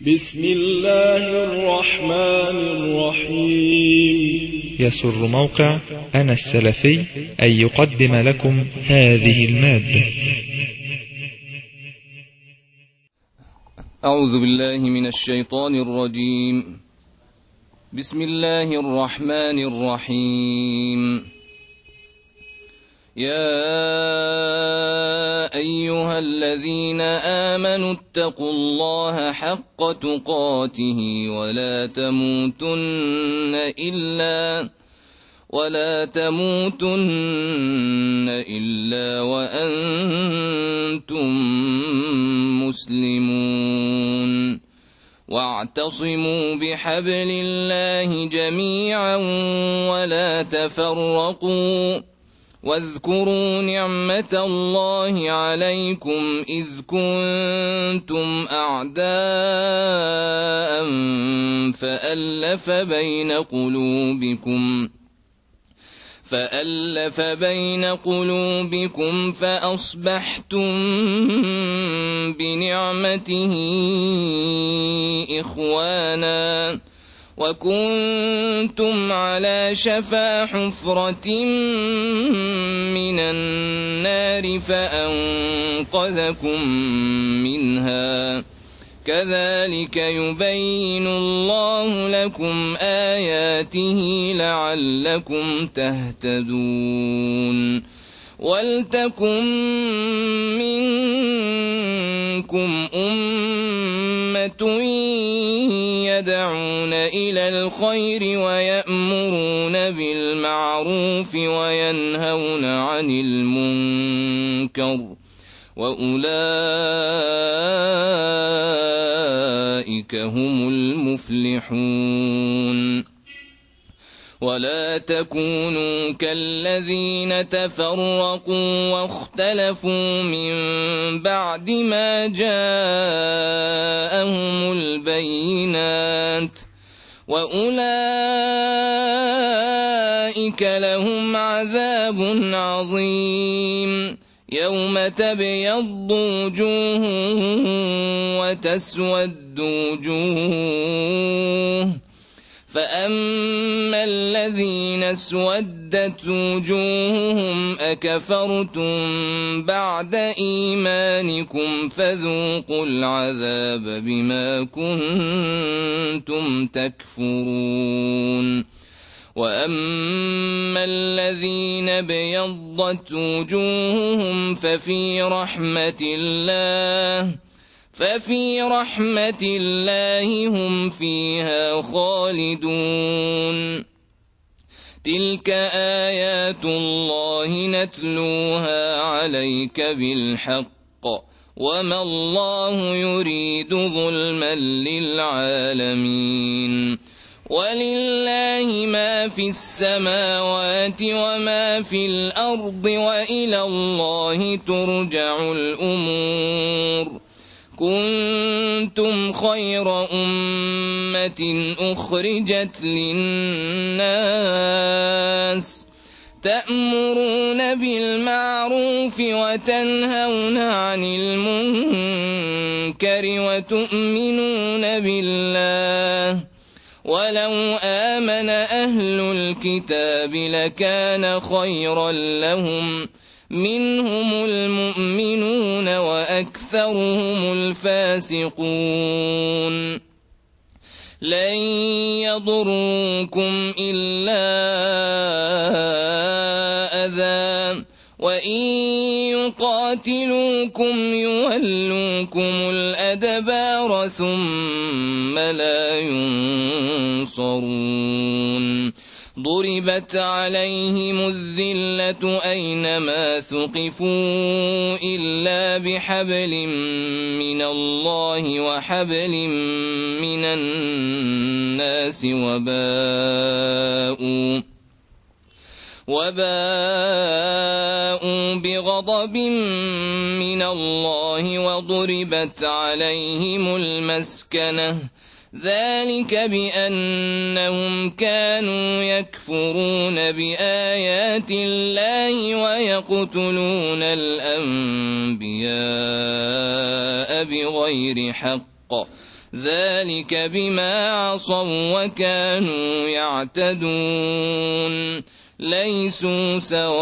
بسم الله الرحمن الرحيم. يسر موقع أنا السلفي أن يقدم لكم هذه المادة. أعوذ بالله من الشيطان الرجيم. بسم الله الرحمن الرحيم. يا أيها الذين آمنوا اتقوا الله حق تقاته ولا تموتن إلا وأنتم مسلمون. واعتصموا بحبل الله جميعا ولا تفرقوا. واذكروا نعمة الله عليكم إذ كنتم أعداء فألف بين قلوبكم فأصبحتم بنعمته إخوانا وكنتم على شفا حفرة من النار فأنقذكم منها. كذلك يبين الله لكم آياته لعلكم تهتدون. ولتكن منكم أمة يدعون إلى الخير ويأمرون بالمعروف وينهون عن المنكر وأولئك هم المفلحون. ولا تكونوا كالذين تفرقوا واختلفوا من بعد ما جاءهم البينات وأولئك لهم عذاب عظيم. يوم تبيض وجوه وتسود وجوه فأما الذين اسودت وجوههم أكفرتم بعد إيمانكم فذوقوا العذاب بما كنتم تكفرون. وأما الذين ابيضت وجوههم ففي رحمة الله هم فيها خالدون. تلك آيات الله نتلوها عليك بالحق وما الله يريد ظلما للعالمين. ولله ما في السماوات وما في الأرض وإلى الله ترجع الأمور. كنتم خير أمة أخرجت للناس تأمرون بالمعروف وتنهون عن المنكر وتؤمنون بالله. ولو آمن أهل الكتاب لكان خيرا لهم منهم المؤمنون وأكثرهم الفاسقون. لن يضروكم إلا أذى وإن يقاتلوكم يولوكم الأدبار ثم لا ينصرون. ضربت عليهم الذلة أينما ثقفوا إلا بحبل من الله وحبل من الناس وباءوا بغضب من الله وضربت عليهم المسكنة ذلك بأنهم كانوا يكفرون بآيات الله ويقتلون الأنبياء بغير حق ذلك بما عصوا وكانوا يعتدون ليسوا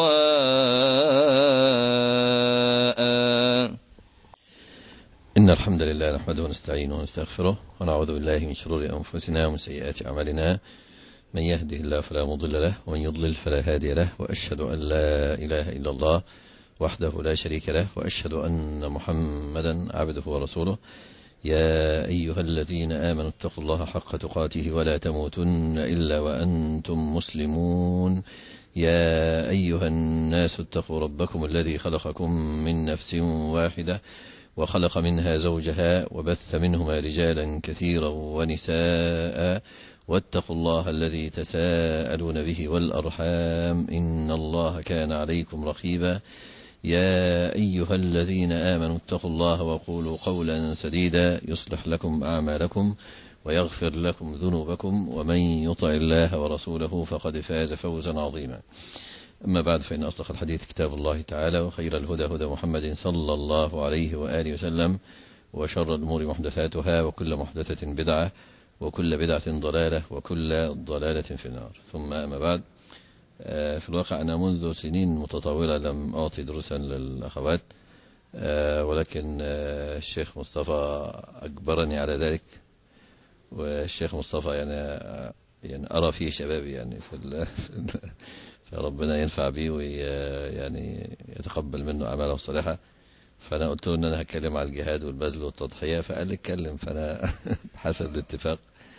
سواء. إن الحمد لله نحمده ونستعينه ونستغفره ونعوذ بالله من شرور أنفسنا ومن سيئات أعمالنا، من يهده الله فلا مضل له ومن يضلل فلا هادي له، وأشهد أن لا إله إلا الله وحده لا شريك له، وأشهد أن محمدا عبده ورسوله. يا أيها الذين آمنوا اتقوا الله حق تقاته ولا تموتن إلا وأنتم مسلمون. يا أيها الناس اتقوا ربكم الذي خلقكم من نفس واحدة وخلق منها زوجها وبث منهما رجالا كثيرا ونساء، واتقوا الله الذي تساءلون به والأرحام إن الله كان عليكم رقيبا. يا أيها الذين آمنوا اتقوا الله وقولوا قولا سديدا يصلح لكم أعمالكم ويغفر لكم ذنوبكم، ومن يطع الله ورسوله فقد فاز فوزا عظيما. أما بعد، فإن أصدق الحديث كتاب الله تعالى، وخير الهدى هدى محمد صلى الله عليه وآله وسلم، وشر الأمور محدثاتها، وكل محدثة بدعة، وكل بدعة ضلالة، وكل ضلالة في النار. ثم أما بعد، في الواقع أنا منذ سنين متطاولة لم أعطي دروسا للأخوات، ولكن الشيخ مصطفى أجبرني على ذلك. والشيخ مصطفى يعني أرى فيه شبابي يعني فربنا ينفع به ويعني يتقبل منه أعماله الصالحة. فأنا قلت له أن أنا هتكلم على الجهاد والبذل والتضحية، فقال لي اتكلم، فأنا حسب الاتفاق.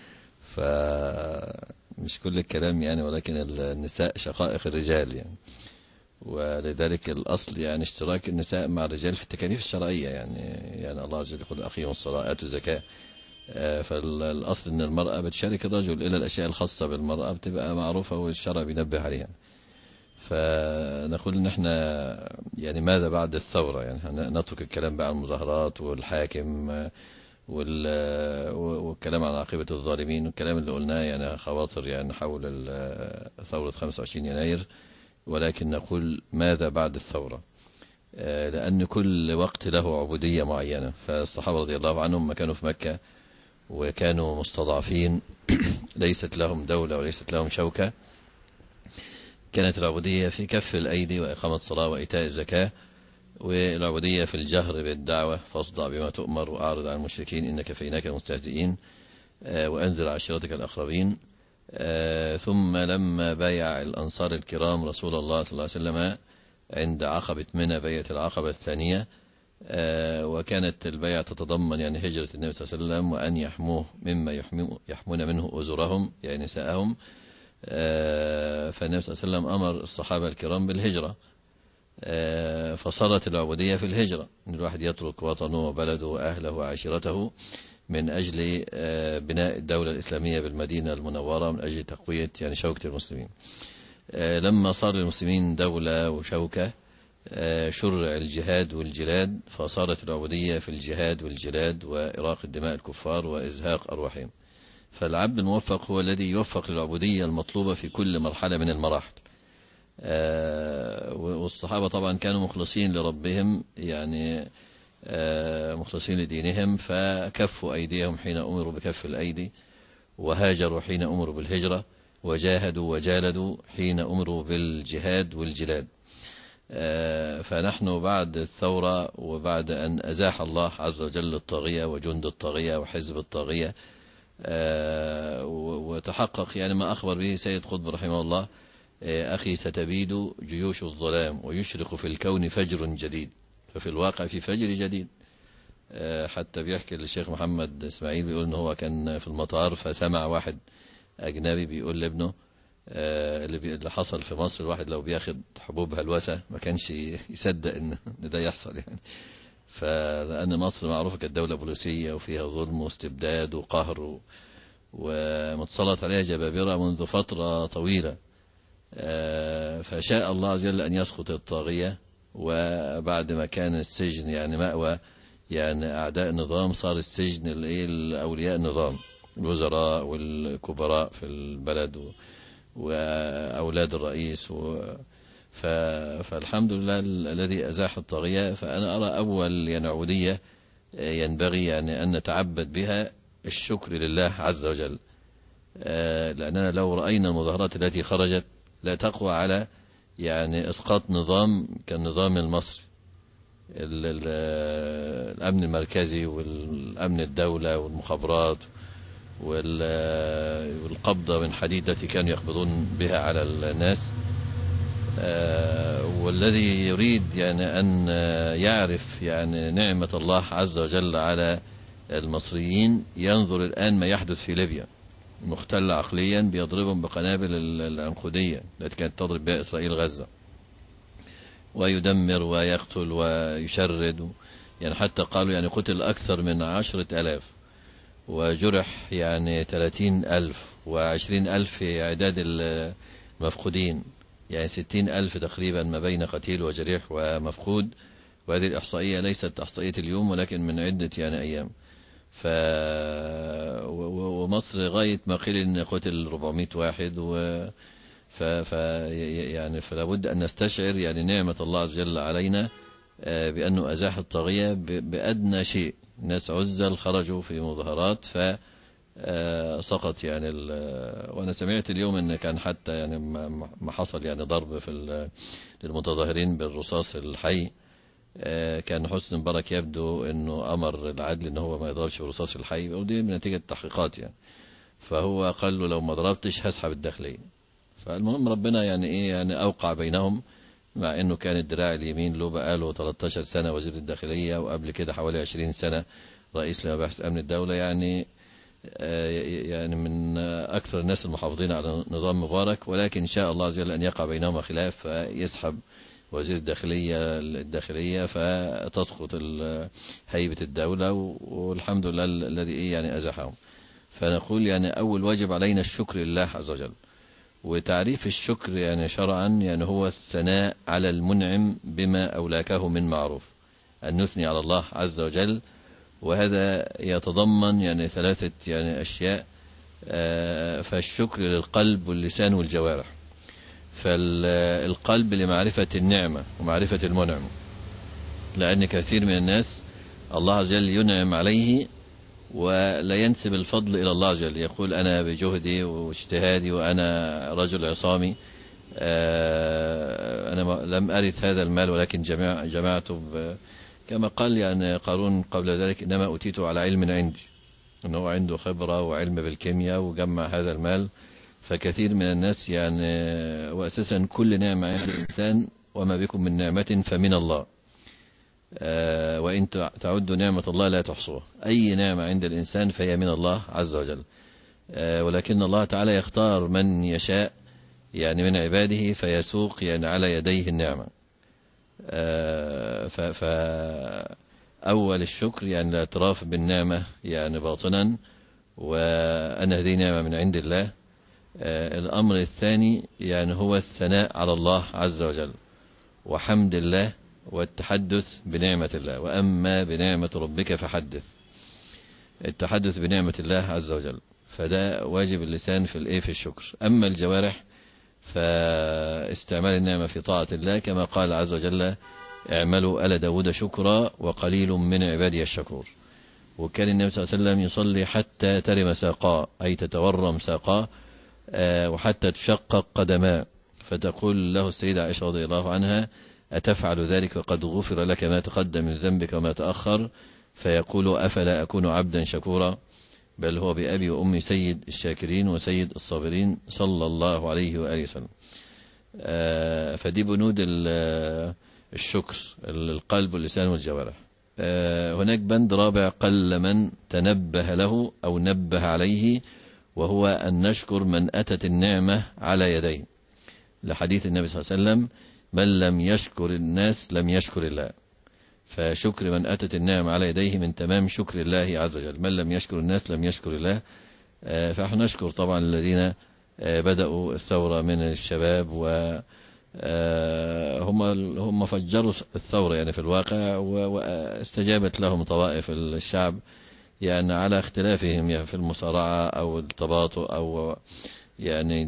فمش كل الكلام يعني، ولكن النساء شقائق الرجال يعني، ولذلك الأصل يعني اشتراك النساء مع الرجال في التكاليف الشرعية يعني الله عز وجل يقول أقيموا الصلاة آتوا الزكاة. فالأصل أن المرأة بتشارك الرجل، إلى الأشياء الخاصة بالمرأة بتبقى معروفة والشرع بينبه عليها. فنقول ان احنا يعني ماذا بعد الثورة، يعني نترك الكلام بقى عن المظاهرات والحاكم والكلام عن عاقبة الظالمين والكلام اللي قلناه يعني خواطر يعني حول ثورة 25 يناير، ولكن نقول ماذا بعد الثورة، لأن كل وقت له عبودية معينة. فالصحابة رضي الله عنهم ما كانوا في مكة وكانوا مستضعفين ليست لهم دولة وليست لهم شوكة، كانت العبودية في كف الأيدي وإقامة الصلاة وإيتاء الزكاة، والعبودية في الجهر بالدعوة فاصدع بما تؤمر وأعرض عن المشركين إنك كفيناك المستهزئين وأنذر عشيرتك الأقربين. ثم لما بايع الأنصار الكرام رسول الله صلى الله عليه وسلم عند عقبة منى بيعة العقبة الثانية، وكانت البيعة تتضمن يعني هجرة النبي صلى الله عليه وسلم وأن يحموه مما يحمون منه أزرهم يعني نساءهم. فالنبي صلى الله عليه وسلم أمر الصحابة الكرام بالهجرة، فصارت العبودية في الهجرة، إن الواحد يترك وطنه وبلده وأهله وعشيرته من أجل بناء الدولة الإسلامية بالمدينة المنورة، من أجل تقوية يعني شوكة المسلمين. لما صار للمسلمين دولة وشوكة شرع الجهاد والجلاد، فصارت العبودية في الجهاد والجلاد وإراق الدماء الكفار وإزهاق أرواحهم. فالعبد الموفق هو الذي يوفق للعبودية المطلوبة في كل مرحلة من المراحل. والصحابة طبعا كانوا مخلصين لربهم يعني مخلصين لدينهم، فكفوا أيديهم حين أمروا بكف الأيدي، وهاجروا حين أمروا بالهجرة، وجاهدوا وجالدوا حين أمروا بالجهاد والجلاد. فنحن بعد الثورة وبعد أن أزاح الله عز وجل الطاغية وجند الطاغية وحزب الطاغية، وتحقق يعني ما أخبر به سيد قطب رحمه الله: أخي ستبيد جيوش الظلام ويشرق في الكون فجر جديد. ففي الواقع في فجر جديد. حتى بيحكي الشيخ محمد إسماعيل بيقول إن هو كان في المطار فسمع واحد أجنبي بيقول لابنه اللي حصل في مصر، الواحد لو بياخد حبوب هلوسة ما كانش يصدق إن ده يحصل يعني. فلأن مصر معروفة كدولة بوليسية وفيها ظلم واستبداد وقهر ومتسلط عليها جبابرة منذ فترة طويلة. فشاء الله عز وجل أن يسقط الطاغية، وبعد ما كان السجن يعني مأوى يعني أعداء النظام، صار السجن الأولياء النظام، الوزراء والكبراء في البلد وأولاد الرئيس فالحمد لله الذي أزاح الطاغية. فأنا أرى أول يعني عبودية ينبغي يعني أن نتعبد بها الشكر لله عز وجل. لأننا لو رأينا المظاهرات التي خرجت لا تقوى على يعني إسقاط نظام كالنظام المصري، الأمن المركزي والأمن الدولة والمخابرات والقبضة من حديد التي كانوا يقبضون بها على الناس. والذي يريد يعني أن يعرف يعني نعمة الله عز وجل على المصريين ينظر الآن ما يحدث في ليبيا، مختل عقليا بيضربهم بقنابل العنقودية التي كانت تضرب بها إسرائيل غزة، ويدمر ويقتل ويشرد. يعني حتى قالوا يعني قتل أكثر من 10,000 وجرح يعني 30,000 و20,000 في عداد المفقودين، يعني 60,000 تقريبا ما بين قتيل وجريح ومفقود. وهذه الإحصائية ليست إحصائية اليوم ولكن من عدة يعني أيام. ومصر غاية ما قيل إن قتل 400 واحد يعني فلا بد أن نستشعر يعني نعمة الله عز وجل علينا بأنه أزاح الطاغية بأدنى شيء. ناس عزل خرجوا في مظاهرات فسقط يعني وأنا سمعت اليوم أن كان حتى يعني ما حصل يعني ضرب في للمتظاهرين بالرصاص الحي. كان حسني مبارك يبدو أنه أمر العدل أنه هو ما يضربش بالرصاص الحي، ودي من نتيجة التحقيقات يعني. فهو قال له لو ما ضربتش هسحب الداخلية. فالمهم ربنا يعني إيه يعني أوقع بينهم، مع أنه كان الدراع اليمين له بقاله 13 سنة وزير الداخلية، وقبل كده حوالي 20 سنة رئيس لمباحث أمن الدولة، يعني من أكثر الناس المحافظين على نظام مبارك. ولكن إن شاء الله عز وجل أن يقع بينهما خلاف فيسحب وزير الداخلية فتسقط هيبة الدولة، والحمد لله الذي يعني أزحهم. فنقول يعني أول واجب علينا الشكر لله عز وجل. وتعريف الشكر يعني شرعا يعني هو الثناء على المنعم بما أولاكه من معروف، أن نثني على الله عز وجل. وهذا يتضمن يعني 3 يعني أشياء. فالشكر للقلب واللسان والجوارح. فالقلب لمعرفة النعمة ومعرفة المنعم، لأن كثير من الناس الله عز وجل ينعم عليه ولا ينسب الفضل إلى الله عز وجل، يقول أنا بجهدي واجتهادي وأنا رجل عصامي، أنا لم أرث هذا المال ولكن جمعته كما قال يعني قارون قبل ذلك إنما أوتيته على علم عندي، أنه عنده خبرة وعلم بالكيمياء وجمع هذا المال. فكثير من الناس يعني وأساسا كل نعمة عند الإنسان وما بكم من نعمة فمن الله، وإن تعدوا نعمة الله لا تحصوها. أي نعمة عند الإنسان فهي من الله عز وجل، ولكن الله تعالى يختار من يشاء يعني من عباده فيسوق يعني على يديه النعمة. فأول الشكر يعني الاعتراف بالنعمة يعني باطنا، وأن هذه نعمة من عند الله. الأمر الثاني يعني هو الثناء على الله عز وجل وحمد الله والتحدث بنعمة الله. وأما بنعمة ربك فحدث، التحدث بنعمة الله عز وجل، فده واجب اللسان في الشكر. أما الجوارح فاستعمال النعمة في طاعة الله، كما قال عز وجل اعملوا آل داود شكرا وقليل من عبادي الشكور. وكان النبي صلى الله عليه وسلم يصلي حتى ترم ساقاه، أي تتورم ساقاه، وحتى تشقق قدماه، فتقول له السيدة عائشة رضي الله عنها أتفعل ذلك وقد غفر لك ما تقدم من ذنبك وما تأخر؟ فيقول أفلا أكون عبدا شكورا؟ بل هو بأبي وأمي سيد الشاكرين وسيد الصابرين صلى الله عليه وآله وسلم. فدي بنود الشكر، القلب واللسان والجوارح. هناك بند رابع قل من تنبه له أو نبه عليه، وهو أن نشكر من أتت النعمة على يديه، لحديث النبي صلى الله عليه وسلم من لم يشكر الناس لم يشكر الله. فشكر من أتت النعمة على يديه من تمام شكر الله عز وجل. من لم يشكر الناس لم يشكر الله. فنحن نشكر طبعا الذين بدأوا الثورة من الشباب، وهم فجروا الثورة يعني في الواقع، واستجابت لهم طوائف الشعب يعني على اختلافهم في المصارعة أو التباطؤ أو يعني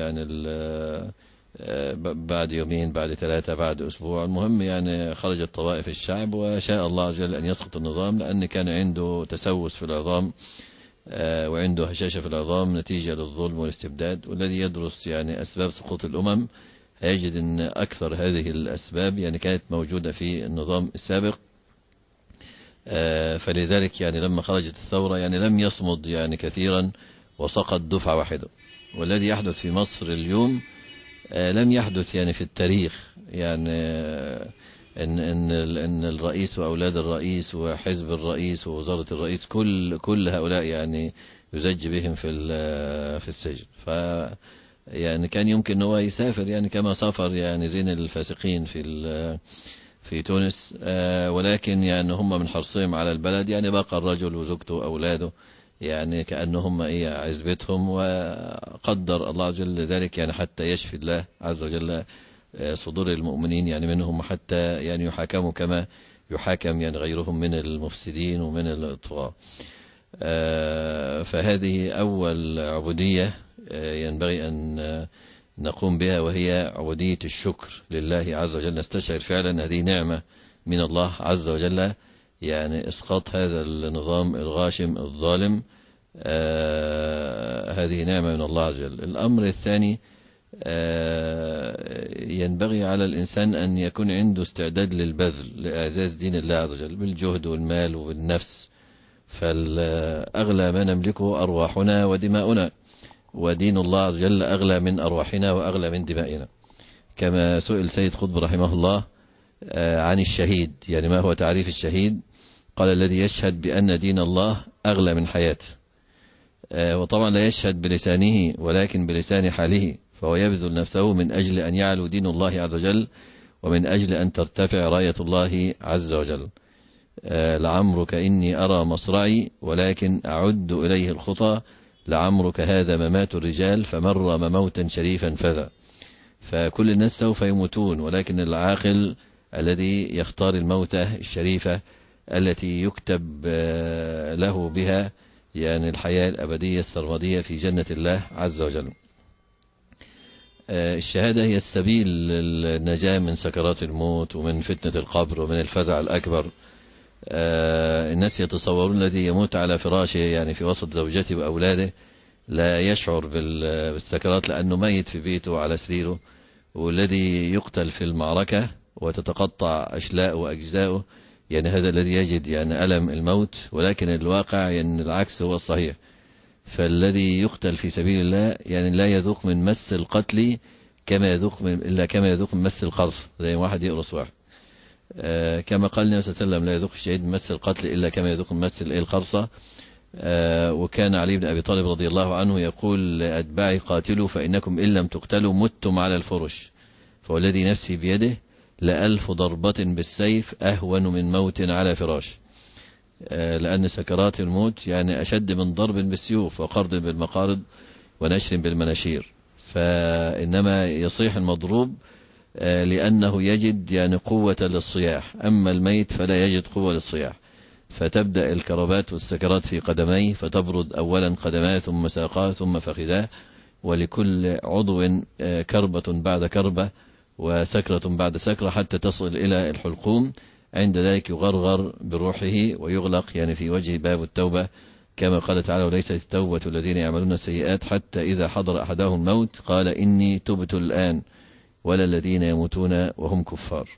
بعد يومين بعد 3 بعد أسبوع. المهم يعني خرجت طوائف الشعب وشاء الله عز وجل أن يسقط النظام، لأن كان عنده تسوس في العظام وعنده هشاشة في العظام نتيجة للظلم والاستبداد. والذي يدرس يعني أسباب سقوط الأمم هيجد أن أكثر هذه الأسباب يعني كانت موجودة في النظام السابق. فلذلك يعني لما خرجت الثورة يعني لم يصمد يعني كثيرا وسقط دفعة واحدة. والذي يحدث في مصر اليوم لم يحدث يعني في التاريخ، يعني إن الرئيس وأولاد الرئيس وحزب الرئيس ووزارة الرئيس كل هؤلاء يعني يزج بهم في السجن. يعني كان يمكن هو يسافر يعني كما سافر يعني زين الفاسقين في تونس، ولكن يعني هم من حرصهم على البلد يعني بقى الرجل وزوجته وأولاده يعني كأنهم عزبتهم، وقدر الله عز وجل ذلك يعني حتى يشفي الله عز وجل صدور المؤمنين يعني منهم، حتى يعني يحاكموا كما يحاكم يعني غيرهم من المفسدين ومن الطغاة. فهذه أول عبودية ينبغي أن نقوم بها، وهي عبودية الشكر لله عز وجل. نستشعر فعلا هذه نعمة من الله عز وجل، يعني إسقاط هذا النظام الغاشم الظالم، هذه نعمة من الله عز وجل. الأمر الثاني ينبغي على الإنسان أن يكون عنده استعداد للبذل لإعزاز دين الله عز وجل بالجهد والمال والنفس. فالأغلى ما نملكه أرواحنا ودماؤنا، ودين الله عز وجل أغلى من أرواحنا وأغلى من دمائنا. كما سئل سيد قطب رحمه الله عن الشهيد، يعني ما هو تعريف الشهيد؟ قال الذي يشهد بأن دين الله أغلى من حياته. وطبعا لا يشهد بلسانه ولكن بلسان حاله، فهو يبذل نفسه من أجل أن يعلو دين الله عز وجل ومن أجل أن ترتفع راية الله عز وجل. لعمرك إني أرى مصرعي ولكن أعد إليه الخطى، لعمرك هذا ممات الرجال فمر مموتا شريفا فذا. فكل الناس سوف يموتون، ولكن العاقل الذي يختار الموتة الشريفة التي يكتب له بها يعني الحياة الأبدية السرمدية في جنة الله عز وجل. الشهادة هي السبيل للنجاة من سكرات الموت ومن فتنة القبر ومن الفزع الأكبر. الناس يتصورون الذي يموت على فراشه يعني في وسط زوجته وأولاده لا يشعر بالسكرات لأنه ميت في بيته على سريره، والذي يقتل في المعركة وتتقطع أشلاء وأجزاؤه يعني هذا الذي يجد يعني ألم الموت، ولكن الواقع يعني العكس هو الصحيح. فالذي يقتل في سبيل الله يعني لا يذوق من مس القتل كما يذوق من مس القرص، زي واحد يقرص واحد. كما قال النبي صلى الله عليه وسلم لا يذوق الشهيد من مس القتل إلا كما يذوق من مس القرصة. وكان علي بن أبي طالب رضي الله عنه يقول لأتباعي قاتلوا فإنكم إن لم تقتلوا متم على الفرش، فوالذي نفسي بيده ل1000 ضربة بالسيف أهون من موت على فراش. لأن سكرات الموت يعني أشد من ضرب بالسيوف وقرض بالمقارض ونشر بالمناشير. فإنما يصيح المضروب لأنه يجد يعني قوة للصياح، أما الميت فلا يجد قوة للصياح. فتبدأ الكربات والسكرات في قدميه، فتبرد أولا قدماه ثم ساقاه ثم فخذاه، ولكل عضو كربة بعد كربة وسكرة بعد سكرة حتى تصل إلى الحلقوم. عند ذلك يغرغر بروحه ويغلق يعني في وجه باب التوبة، كما قال تعالى وليست التوبة الذين يعملون السيئات حتى إذا حضر أحدهم الموت قال إني تبت الآن ولا الذين يموتون وهم كفار.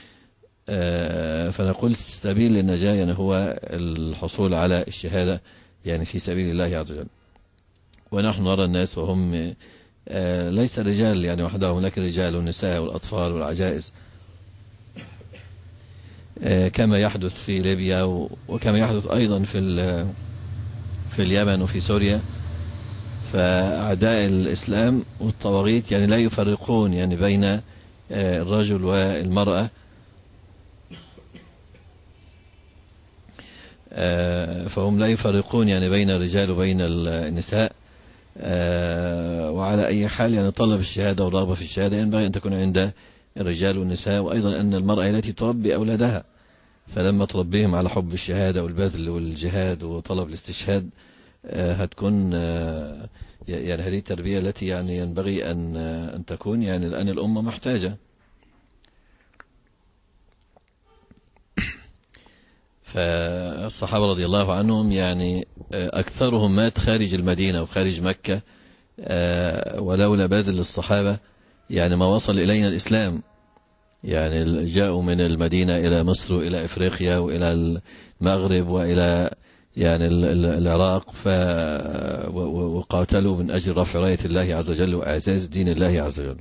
فنقول سبيل للنجاة يعني هو الحصول على الشهادة يعني في سبيل الله عز وجل. ونحن نرى الناس وهم ليس رجال يعني وحدهم، لكن رجال والنساء والأطفال والعجائز، كما يحدث في ليبيا وكما يحدث أيضا في اليمن وفي سوريا. فأعداء الإسلام والطواغيت يعني لا يفرقون يعني بين الرجل والمرأة، فهم لا يفرقون يعني بين الرجال وبين النساء. وعلى أي حال يعني طلب الشهادة والرغبة في الشهادة ينبغي أن تكون عند الرجال والنساء، وأيضا أن المرأة التي تربي أولادها فلما تربيهم على حب الشهادة والبذل والجهاد وطلب الاستشهاد هتكون يعني هذه التربية التي يعني ينبغي أن تكون يعني الآن الأمة محتاجة. فالصحابة رضي الله عنهم يعني أكثرهم مات خارج المدينة وخارج مكة، ولولا بذل الصحابة يعني ما وصل إلينا الإسلام. يعني جاءوا من المدينة إلى مصر وإلى إفريقيا وإلى المغرب وإلى يعني العراق، وقاتلوا من أجل رفع راية الله عز وجل وإعزاز دين الله عز وجل.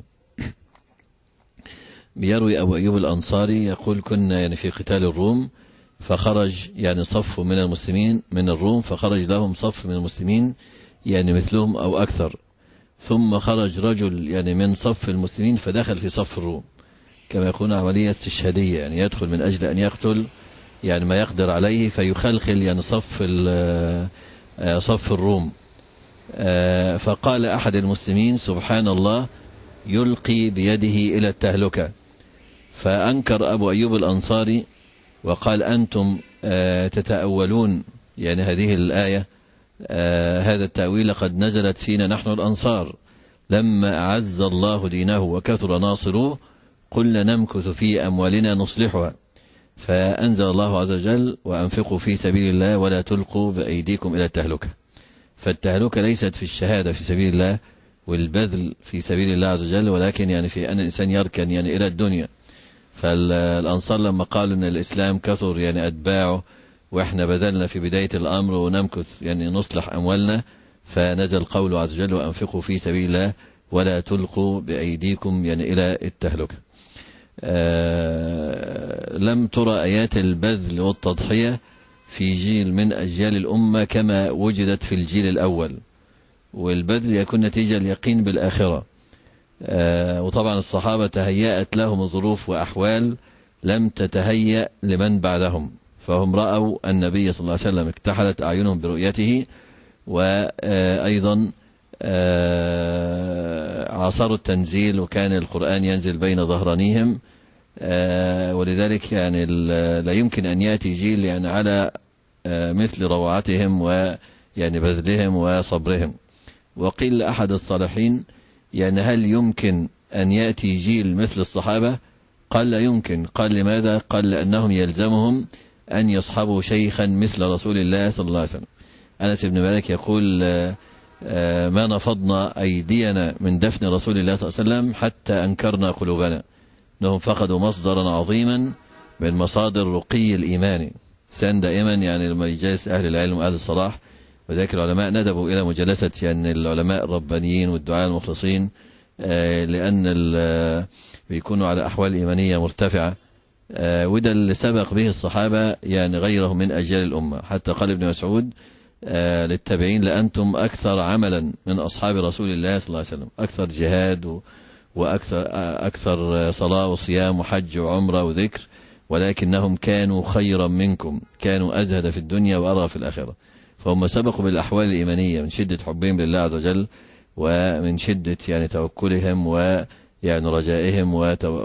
بيروي أبو أيوب الأنصاري يقول كنا يعني في قتال الروم، فخرج يعني صف من المسلمين من الروم، فخرج لهم صف من المسلمين يعني مثلهم أو أكثر، ثم خرج رجل يعني من صف المسلمين فدخل في صف الروم، كما يكون عملية استشهادية، يعني يدخل من أجل أن يقتل يعني ما يقدر عليه، فيخلخل يعني صف الروم. فقال أحد المسلمين سبحان الله يلقي بيده إلى التهلكة، فأنكر أبو أيوب الأنصاري وقال أنتم تتأولون يعني هذه الآية، هذا التأويل قد نزلت فينا نحن الأنصار لما أعز الله دينه وكثر ناصروه قلنا نمكث في أموالنا نصلحها، فأنزل الله عز وجل وأنفقوا في سبيل الله ولا تلقوا بأيديكم إلى التهلكة. فالتهلكة ليست في الشهادة في سبيل الله والبذل في سبيل الله عز وجل، ولكن يعني في أن الإنسان يركن يعني إلى الدنيا. فالأنصار لما قالوا أن الإسلام كثر يعني أتباعه وإحنا بذلنا في بداية الأمر ونمكث يعني نصلح أموالنا، فنزل قوله عز وجل وأنفقوا في سبيل الله ولا تلقوا بأيديكم يعني إلى التهلكة. لم ترى آيات البذل والتضحية في جيل من أجيال الأمة كما وجدت في الجيل الأول، والبذل يكون نتيجة اليقين بالآخرة. وطبعا الصحابة تهيأت لهم ظروف وأحوال لم تتهيأ لمن بعدهم، فهم رأوا النبي صلى الله عليه وسلم اكتحلت أعينهم برؤيته، وأيضا عاصروا التنزيل وكان القرآن ينزل بين ظهرانيهم، ولذلك يعني لا يمكن أن يأتي جيل يعني على مثل روعتهم ويعني بذلهم وصبرهم. وقيل لأحد الصالحين يعني هل يمكن أن يأتي جيل مثل الصحابة؟ قال لا يمكن. قال لماذا؟ قال لأنهم يلزمهم أن يصحبوا شيخا مثل رسول الله صلى الله عليه وسلم. أنس بن مالك يقول ما نفضنا أيدينا من دفن رسول الله صلى الله عليه وسلم حتى أنكرنا قلوبنا، أنهم فقدوا مصدرا عظيما من مصادر رقي الإيمان. سان دائما يعني لما يجلس أهل العلم وأهل الصلاح، وذلك العلماء ندبوا إلى مجالسة يعني العلماء الربانيين والدعاء المخلصين، لأن بيكونوا على أحوال إيمانية مرتفعة، وده اللي سبق به الصحابة يعني غيرهم من أجيال الأمة. حتى قال ابن مسعود للتابعين لأنتم أكثر عملا من أصحاب رسول الله صلى الله عليه وسلم، أكثر جهاد وأكثر صلاة وصيام وحج وعمرة وذكر، ولكنهم كانوا خيرا منكم، كانوا أزهد في الدنيا وأرغب في الآخرة. فهم سبقوا بالأحوال الإيمانية من شدة حبهم لله عز وجل ومن شدة يعني توكلهم ويعني رجائهم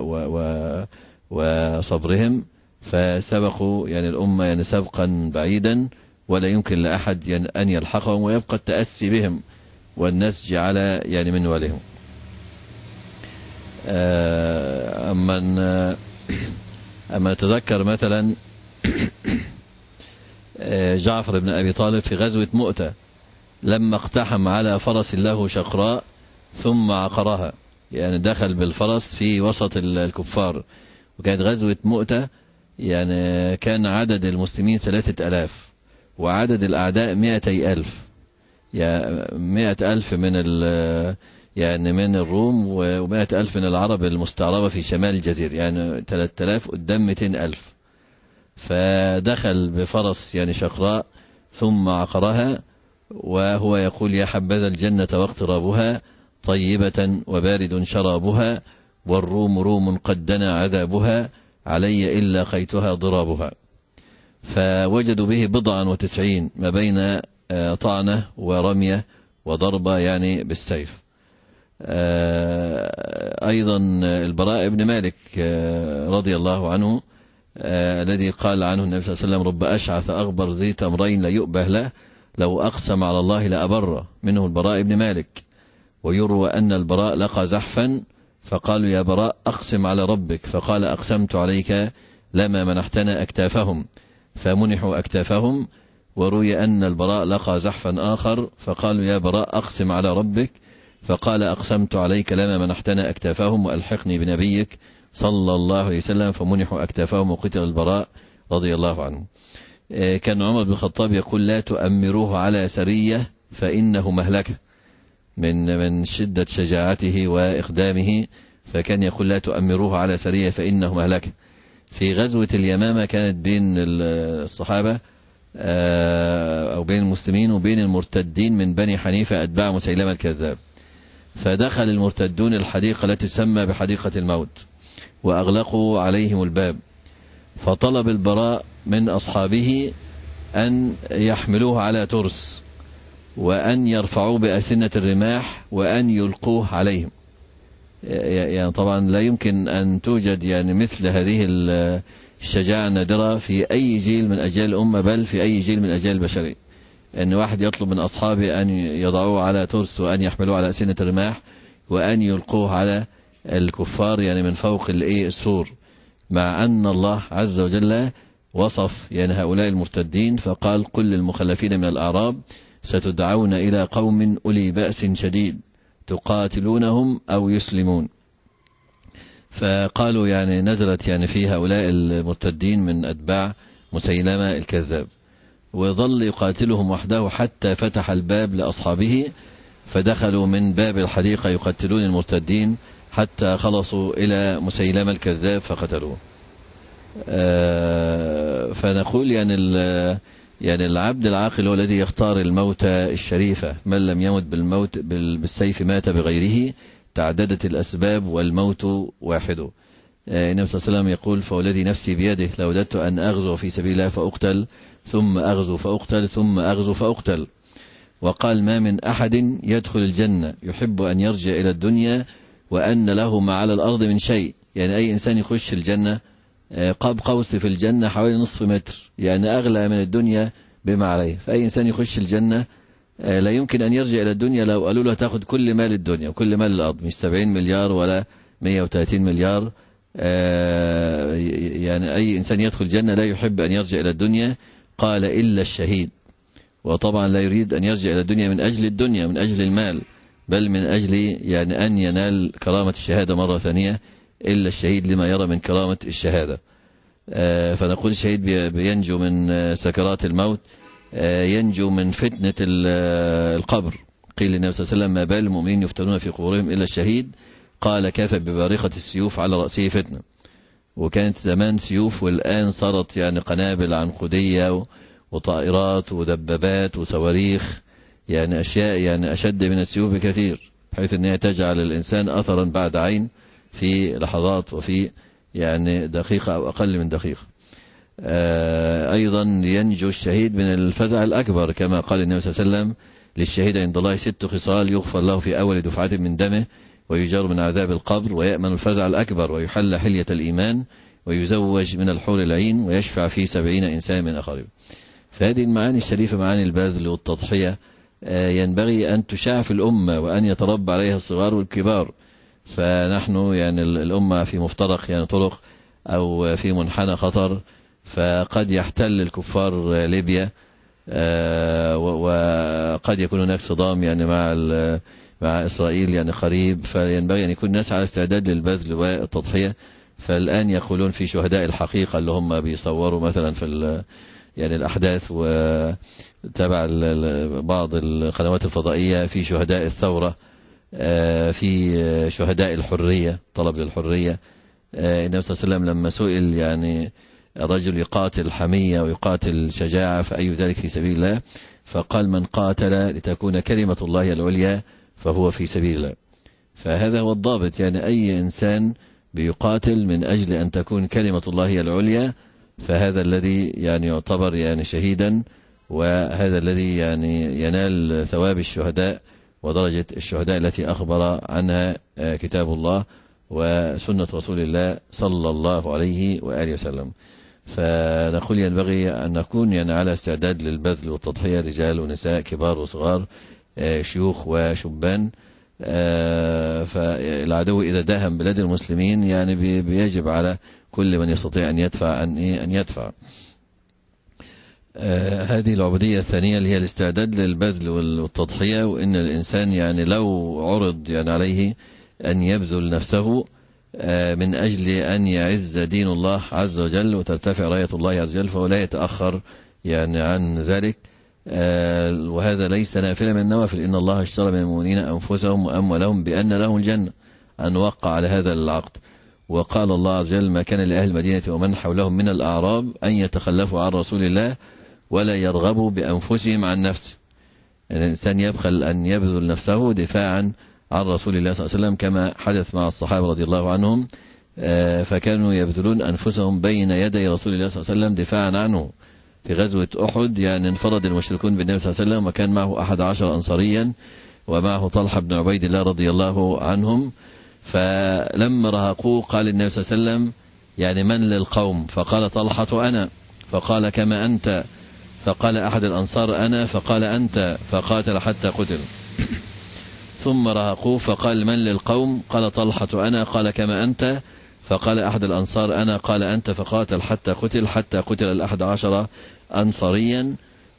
وصبرهم، فسبقوا يعني الأمة يعني سبقا بعيدا ولا يمكن لأحد يعني أن يلحقهم، ويبقى التأسي بهم والنسج على يعني منوالهم. أما نتذكر مثلا جعفر بن أبي طالب في غزوة مؤتة لما اقتحم على فرس له شقراء ثم عقرها، يعني دخل بالفرس في وسط الكفار، وكانت غزوة مؤتة يعني كان عدد المسلمين 3000 وعدد الأعداء 200,000، يعني 100,000 يعني من الروم و100,000 من العرب المستعربة في شمال الجزيرة، يعني 3000 قدام 200,000. فدخل بفرس يعني شقراء ثم عقرها وهو يقول يا حبذا الجنة واقترابها طيبة وبارد شرابها، والروم روم قد دنا عذابها علي إلا قيتها ضرابها. فوجدوا به 90 ما بين طعنة ورمية وضربة يعني بالسيف. أيضا البراء بن مالك رضي الله عنه الذي قال عنه النبي صلى الله عليه وسلم رب أشعث أغبر ذي تمرين لا يؤبه له لو أقسم على الله لأبره، منه البراء بن مالك. ويروى أن البراء لقى زحفا فقالوا يا براء أقسم على ربك، فقال أقسمت عليك لما منحتنا أكتافهم. فمنحوا أكتافهم. وروي أن البراء لقى زحفا آخر فقالوا يا براء أقسم على ربك، فقال أقسمت عليك لما منحتنا أكتافهم وألحقني بنبيك صلى الله عليه وسلم، فمنحوا أكتافهم وقتل البراء رضي الله عنه. كان عمر بن الخطاب يقول لا تؤمروه على سرية فإنه مهلكة، من شدة شجاعته وإقدامه، فكان يقول لا تؤمروه على سرية فإنه مهلكة. في غزوة اليمامة كانت بين الصحابة أو بين المسلمين وبين المرتدين من بني حنيفة أتباع مسيلمة الكذاب، فدخل المرتدون الحديقة التي تسمى بحديقة الموت وأغلقوا عليهم الباب، فطلب البراء من أصحابه أن يحملوه على ترس وأن يرفعوه بأسنة الرماح وأن يلقوه عليهم. يعني طبعا لا يمكن أن توجد يعني مثل هذه الشجاعة النادرة في أي جيل من أجيال الأمة، بل في أي جيل من أجيال البشرية، أن واحد يطلب من أصحابه أن يضعوه على ترس وأن يحملوه على أسنة الرماح وأن يلقوه على الكفار يعني من فوق السور، مع أن الله عز وجل وصف يعني هؤلاء المرتدين فقال قل للمخلفين من الأعراب ستدعون إلى قوم أولي بأس شديد تقاتلونهم أو يسلمون. فقالوا يعني نزلت يعني في هؤلاء المرتدين من أتباع مسيلمة الكذاب، وظل يقاتلهم وحده حتى فتح الباب لأصحابه، فدخلوا من باب الحديقة يقتلون المرتدين حتى خلصوا إلى مسيلمة الكذاب فقتلوه. فنقول يعني العبد العاقل هو الذي يختار الموت الشريفة، من لم يمت بالسيف مات بغيره، تعددت الأسباب والموت واحد. النبي صلى الله عليه وسلم يقول فوالذي نفسي بيده لوددت أن أغزو في سبيل الله فأقتل ثم أغزو فأقتل ثم أغزو فأقتل. وقال ما من أحد يدخل الجنة يحب أن يرجع إلى الدنيا وأن له ما على الأرض من شيء، يعني أي إنسان يخش الجنة قاب قوس في الجنة حوالي نصف متر، يعني أغلى من الدنيا بما عليه، فأي إنسان يخش الجنة لا يمكن أن يرجع إلى الدنيا لو قالوا له تأخذ كل مال الدنيا وكل مال الأرض، مش 70 مليار ولا 130 مليار. يعني أي إنسان يدخل الجنة لا يحب أن يرجع إلى الدنيا، قال إلا الشهيد. وطبعا لا يريد أن يرجع إلى الدنيا من أجل الدنيا من أجل المال، بل من أجل يعني أن ينال كرامة الشهادة مرة ثانية، إلا الشهيد لما يرى من كرامة الشهادة. فنقول الشهيد بينجو من سكرات الموت، ينجو من فتنة القبر. قيل للنبي صلى الله عليه وسلم ما بال المؤمنين يفتنون في قبورهم إلا الشهيد، قال كافى ببارقة السيوف على رأسه فتنة. وكانت زمان سيوف والآن صارت يعني قنابل عنقودية وطائرات ودبابات وصواريخ، يعني أشياء يعني أشد من السيوف بكثير، بحيث أنها تجعل الإنسان أثرا بعد عين في لحظات وفي يعني دقيقة أو أقل من دقيقة. أيضا ينجو الشهيد من الفزع الأكبر كما قال النبي صلى الله عليه وسلم للشهيد عند الله 6 خصال يغفر له في أول دفعة من دمه ويجار من عذاب القبر ويأمن الفزع الأكبر ويحل حلية الإيمان ويزوج من الحور العين ويشفع في 70 إنسان من أقاربه. فهذه المعاني الشريفة معاني البذل والتضحية ينبغي أن تشاع في الأمة وأن يتربى عليها الصغار والكبار. فنحن يعني الأمة في مفترق يعني طرق أو في منحنى خطر، فقد يحتل الكفار ليبيا وقد يكون هناك صدام يعني مع إسرائيل يعني قريب، فينبغي أن يكون الناس على استعداد للبذل والتضحية. فالآن يقولون في شهداء الحقيقة اللي هم بيصوروا مثلا في يعني الأحداث وتبع بعض القنوات الفضائية، في شهداء الثورة، في شهداء الحرية، طلب للحرية. النبي صلى الله عليه وسلم لما سئل يعني الرجل يقاتل حمية ويقاتل شجاعة فأي ذلك في سبيل الله، فقال من قاتل لتكون كلمة الله العليا فهو في سبيل الله. فهذا هو الضابط، يعني أي إنسان بيقاتل من أجل أن تكون كلمة الله العليا فهذا الذي يعني يعتبر يعني شهيدا، وهذا الذي يعني ينال ثواب الشهداء ودرجة الشهداء التي أخبر عنها كتاب الله وسنة رسول الله صلى الله عليه وآله وسلم. فنقول ينبغي أن نكون يعني على استعداد للبذل والتضحية، رجال ونساء كبار وصغار، شيوخ وشبان. فالعدو إذا داهم بلاد المسلمين يعني بيجب على كل من يستطيع أن يدفع أن يدفع. هذه العبودية الثانية اللي هي الاستعداد للبذل والتضحية، وإن الإنسان يعني لو عرض يعني عليه أن يبذل نفسه من أجل أن يعز دين الله عز وجل وترتفع راية الله عز وجل، فهو لا يتأخر يعني عن ذلك. وهذا ليس نافلة من النوافل، إن الله اشترى من المؤمنين أنفسهم وأموالهم بأن لهم الجنة، أن وقع على هذا العقد. وقال الله عز وجل: ما كان لأهل المدينة ومن حولهم من الأعراب أن يتخلفوا عن رسول الله ولا يرغبوا بأنفسهم عن نفسه. يعني الإنسان يبخل أن يبذل نفسه دفاعا عن رسول الله صلى الله عليه وسلم، كما حدث مع الصحابة رضي الله عنهم، فكانوا يبذلون أنفسهم بين يدي رسول الله صلى الله عليه وسلم دفاعا عنه. في غزوة أحد يعني انفرد المشركون بالنبي صلى الله عليه وسلم، وكان معه 11 أنصاريا ومعه طلحة بن عبيد الله رضي الله عنهم. فلما رهقوه قال النبي صلى الله عليه وسلم: يعني من للقوم؟ فقال طلحة: أنا. فقال: كما أنت. فقال أحد الأنصار: أنا. فقال: أنت. فقاتل حتى قتل. ثم رهقوه فقال: من للقوم؟ قال طلحة: أنا. قال: كما أنت. فقال أحد الأنصار: أنا. قال: أنت. فقاتل حتى قتل 11 أنصاريا.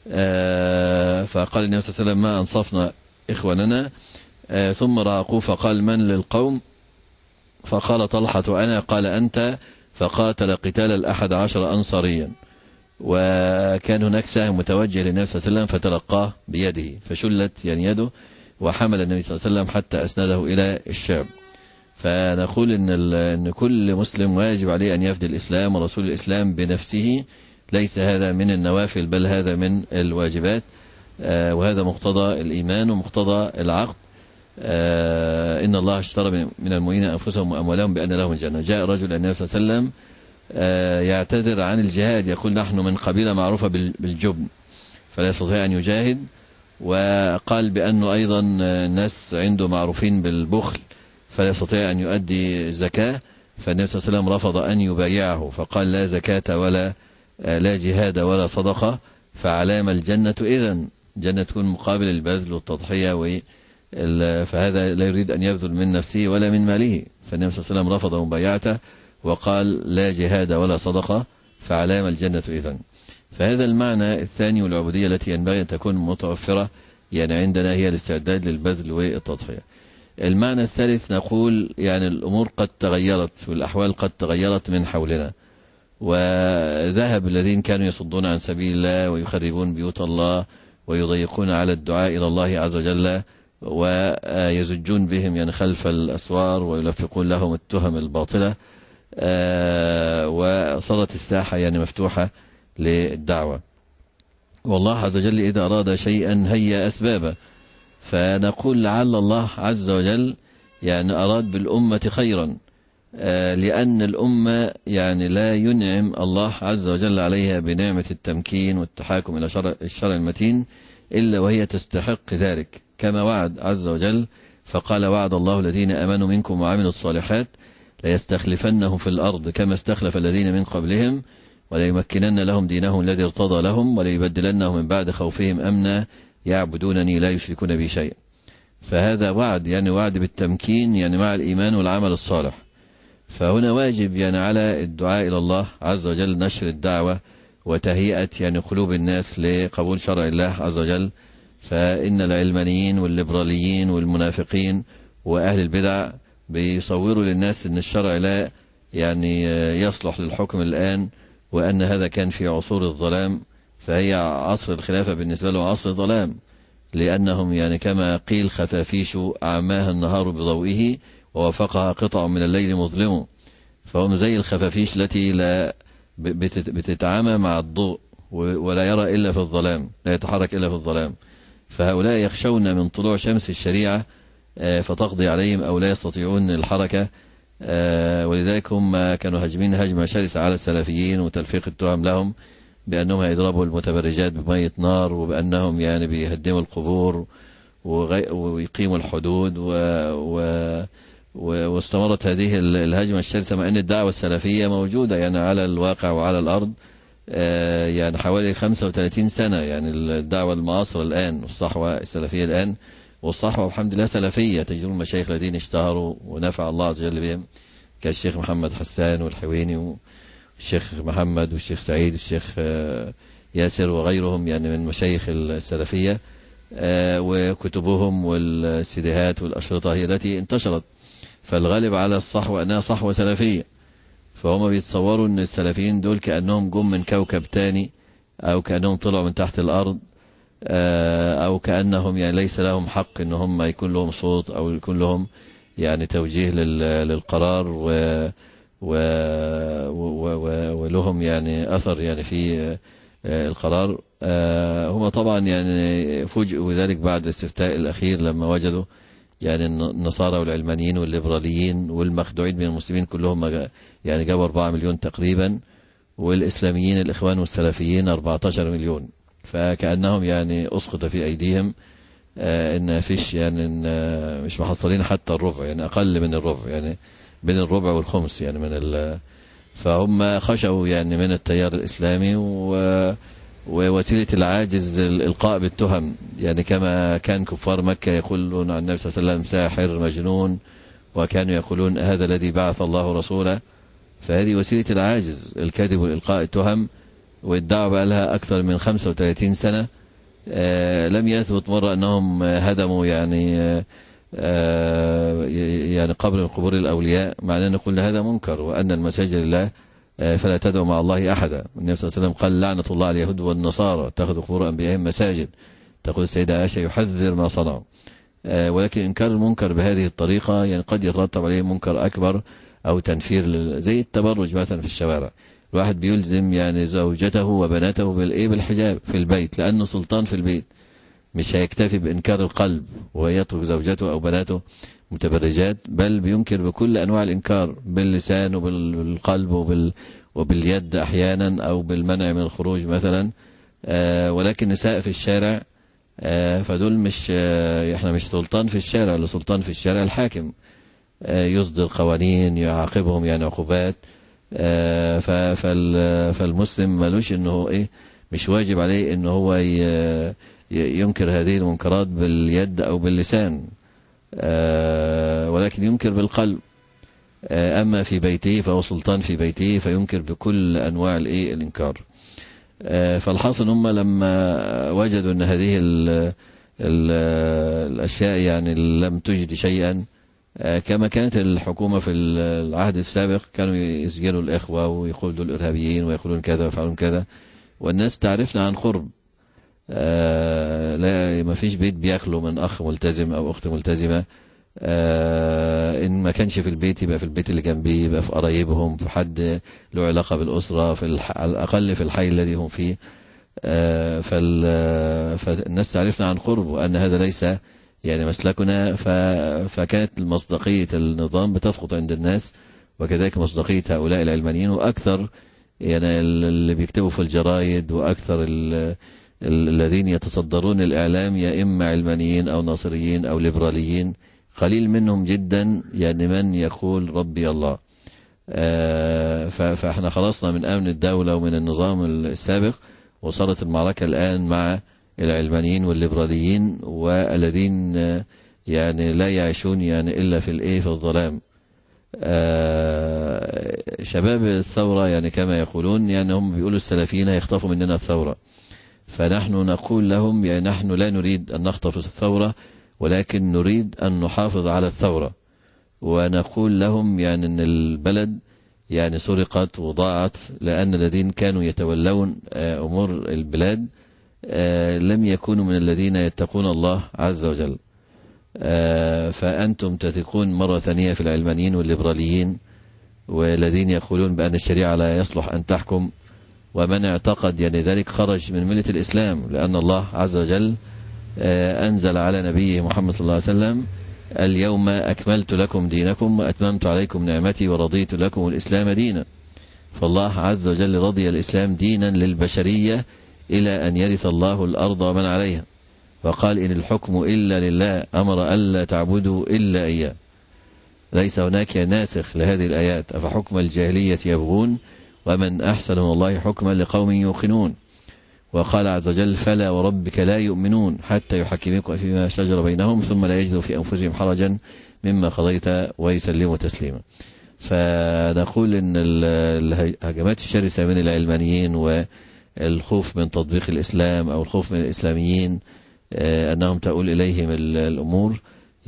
فقال النبي صلى الله عليه وسلم: ما أنصفنا إخواننا. ثم رهقوه فقال: من للقوم؟ فقال طلحة: أنا. قال: أنت. فقاتل قتال 11 أنصاريا. وكان هناك سهم متوجه للنبي صلى الله عليه وسلم فتلقاه بيده، فشلت يعني يده، وحمل النبي صلى الله عليه وسلم حتى أسنده إلى الشام. فنقول إن كل مسلم واجب عليه أن يفدي الإسلام ورسول الإسلام بنفسه، ليس هذا من النوافل بل هذا من الواجبات، وهذا مقتضى الإيمان ومقتضى العقد. إن الله اشترى من المؤمنين أنفسهم وأموالهم بأن لهم الجنة. جاء رجل النبي صلى الله عليه وسلم يعتذر عن الجهاد، يقول: نحن من قبيلة معروفة بالجبن فلا يستطيع أن يجاهد، وقال بأنه أيضا الناس عنده معروفين بالبخل فلا يستطيع أن يؤدي الزكاة. فالنبي صلى الله عليه وسلم رفض أن يبايعه، فقال: لا زكاة ولا لا جهاد ولا صدقة، فعلام الجنة إذن؟ جنة تكون مقابل البذل والتضحية، فهذا لا يريد أن يبذل من نفسه ولا من ماله. فالنبي صلى الله عليه وسلم رفض مبايعته وقال: لا جهاد ولا صدقة، فعلام الجنة إذن. فهذا المعنى الثاني والعبودية التي ينبغي أن تكون متوفرة يعني عندنا هي الاستعداد للبذل والتضحية. المعنى الثالث نقول يعني الأمور قد تغيرت والأحوال قد تغيرت من حولنا، وذهب الذين كانوا يصدون عن سبيل الله ويخربون بيوت الله ويضيقون على الدعاء إلى الله عز وجل ويزجون بهم يعني خلف الأسوار ويلفقون لهم التهم الباطلة، وصارت الساحة يعني مفتوحة للدعوة. والله عز وجل إذا أراد شيئا هيأ أسبابه، فنقول لعل الله عز وجل يعني أراد بالأمة خيرا، لأن الأمة يعني لا ينعم الله عز وجل عليها بنعمة التمكين والتحاكم إلى الشرع المتين إلا وهي تستحق ذلك، كما وعد عز وجل فقال: وعد الله الذين آمنوا منكم وعملوا الصالحات ليستخلفنهم في الأرض كما استخلف الذين من قبلهم وليمكنن لهم دينهم الذي ارتضى لهم وليبدلنهم من بعد خوفهم أمنا يعبدونني لا يشركون بي شيئا. فهذا وعد يعني وعد بالتمكين يعني مع الإيمان والعمل الصالح. فهنا واجب يعني على الدعاء إلى الله عز وجل نشر الدعوة وتهيئة يعني قلوب الناس لقبول شرع الله عز وجل. فإن العلمانيين والليبراليين والمنافقين وأهل البدع بيصوروا للناس أن الشرع لا يعني يصلح للحكم الآن، وأن هذا كان في عصور الظلام، فهي عصر الخلافة بالنسبة له عصر ظلام، لأنهم يعني كما قيل: خفافيش أعماها النهار بضوئه ووافقها قطع من الليل مظلم. فهم زي الخفافيش التي لا بتتعامى مع الضوء ولا يرى إلا في الظلام، لا يتحرك إلا في الظلام. فهؤلاء يخشون من طلوع شمس الشريعة فتقضي عليهم أو لا يستطيعون الحركة، ولذلك هم كانوا هاجمين هجمة شرسة على السلفيين وتلفيق التهم لهم بأنهم هيضربوا المتبرجات بمية نار، وبأنهم يعني بيهدموا القبور ويقيموا الحدود، واستمرت هذه الهجمة الشرسة مع أن الدعوة السلفية موجودة يعني على الواقع وعلى الأرض يعني حوالي 35 سنة. يعني الدعوة المعاصرة الآن والصحوة السلفية الآن، والصحوة الحمد لله سلفية، تجدون المشايخ الذين اشتهروا ونفع الله عز وجل بهم كالشيخ محمد حسان والحويني والشيخ محمد والشيخ سعيد والشيخ ياسر وغيرهم يعني من مشايخ السلفية، وكتبهم والسيديهات والأشرطة هي التي انتشرت. فالغالب على الصحوة أنها صحوة سلفية، فهم بيتصوروا أن السلفيين دول كأنهم جم من كوكب تاني، أو كأنهم طلعوا من تحت الأرض، أو كأنهم يعني ليس لهم حق أن هم يكون لهم صوت أو يكون لهم يعني توجيه للقرار ولهم يعني أثر يعني في القرار. هم طبعا يعني فوجئوا بذلك بعد الاستفتاء الأخير لما وجدوا يعني النصارى والعلمانيين والليبراليين والمخدوعين من المسلمين كلهم يعني جابوا 4 مليون تقريبا، والإسلاميين الإخوان والسلفيين 14 مليون. فكأنهم يعني أسقط في أيديهم إن فيش يعني إن مش محصلين حتى الربع، يعني أقل من الربع، يعني بين الربع والخمس يعني من فهم خشوا يعني من التيار الإسلامي ووسيلة العاجز الإلقاء بالتهم، يعني كما كان كفار مكة يقولون عن النبي صلى الله عليه وسلم ساحر مجنون، وكانوا يقولون هذا الذي بعث الله رسوله. فهذه وسيلة العاجز، الكذب والإلقاء التهم، والدعوة بقى لها أكثر من 35 سنة. لم يثبت مرة أنهم هدموا يعني قبر من قبور الأولياء، معناه أن كل هذا منكر، وأن المساجد لله فلا تدعوا مع الله أحدا. النبي صلى الله عليه وسلم قال لعنة الله على اليهود والنصارى اتخذوا قبور أنبيائهم مساجد. تقول السيدة عائشة يحذر ما صنعوا. ولكن إنكار المنكر بهذه الطريقة يعني قد يترتب عليه منكر أكبر أو تنفير زي التبرج مثلا في الشوارع. الواحد بيلزم يعني زوجته وبناته بالحجاب في البيت لأنه سلطان في البيت، مش هيكتفي بإنكار القلب ويترك زوجته أو بناته متبرجات، بل بينكر بكل أنواع الإنكار، باللسان وبالقلب وباليد أحيانا، أو بالمنع من الخروج مثلا. ولكن نساء في الشارع فدول مش احنا مش سلطان في الشارع، اللي سلطان في الشارع الحاكم، يصدر قوانين يعاقبهم يعني عقوبات. فالمسلم ملوش انه مش واجب عليه انه هو ينكر هذه المنكرات باليد او باللسان، ولكن ينكر بالقلب. اما في بيته فهو سلطان في بيته فينكر بكل انواع الانكار. فالحاصل هم لما وجدوا ان هذه الاشياء يعني لم تجد شيئا، كما كانت الحكومة في العهد السابق كانوا يسجلوا الإخوة ويقولوا دول إرهابيين ويقولون كذا ويفعلون كذا، والناس تعرفنا عن قرب. لا ما فيش بيت بيخلو من أخ ملتزم أو أخت ملتزمة. إن ما كانش في البيت يبقى في البيت اللي جنبيه، يبقى في قرايبهم، في حد له علاقة بالأسرة، على الأقل في الحي الذي هم فيه. فالناس تعرفنا عن قرب، وأن هذا ليس يعني مسلكنا. فكانت مصداقية النظام بتسقط عند الناس، وكذلك مصداقية هؤلاء العلمانيين. وأكثر يعني اللي بيكتبوا في الجرايد، وأكثر الذين يتصدرون الإعلام يا إما علمانيين أو ناصريين أو ليبراليين، قليل منهم جدا يعني من يقول ربي الله. فاحنا خلصنا من أمن الدولة ومن النظام السابق، وصارت المعركة الآن مع العلمانيين والليبراليين، والذين يعني لا يعيشون يعني إلا في الظلام. شباب الثورة يعني كما يقولون، يعني هم بيقولوا السلفيين هيخطفوا مننا الثورة، فنحن نقول لهم يعني نحن لا نريد أن نخطف الثورة، ولكن نريد أن نحافظ على الثورة. ونقول لهم يعني أن البلد يعني سرقت وضاعت، لأن الذين كانوا يتولون أمور البلاد لم يكونوا من الذين يتقون الله عز وجل. فأنتم تثقون مرة ثانية في العلمانيين والليبراليين، والذين يقولون بأن الشريعة لا يصلح أن تحكم. ومن اعتقد يعني ذلك خرج من ملة الإسلام، لأن الله عز وجل أنزل على نبيه محمد صلى الله عليه وسلم اليوم أكملت لكم دينكم وأتممت عليكم نعمتي ورضيت لكم الإسلام دينا. فالله عز وجل رضي الإسلام دينا للبشرية إلى أن يرث الله الأرض ومن عليها، وقال إن الحكم إلا لله، أمر ألا تعبدوا إلا إياه. ليس هناك ناسخ لهذه الآيات. أفحكم الجاهلية يبغون ومن أحسن من الله حكما لقوم يوقنون. وقال عز وجل فلا وربك لا يؤمنون حتى يحكموك فيما شجر بينهم ثم لا يجدوا في أنفسهم حرجا مما قضيت ويسلموا تسليما. فنقول إن الهجمات الشرسة من العلمانيين الخوف من تطبيق الإسلام أو الخوف من الإسلاميين أنهم تؤول إليهم الأمور.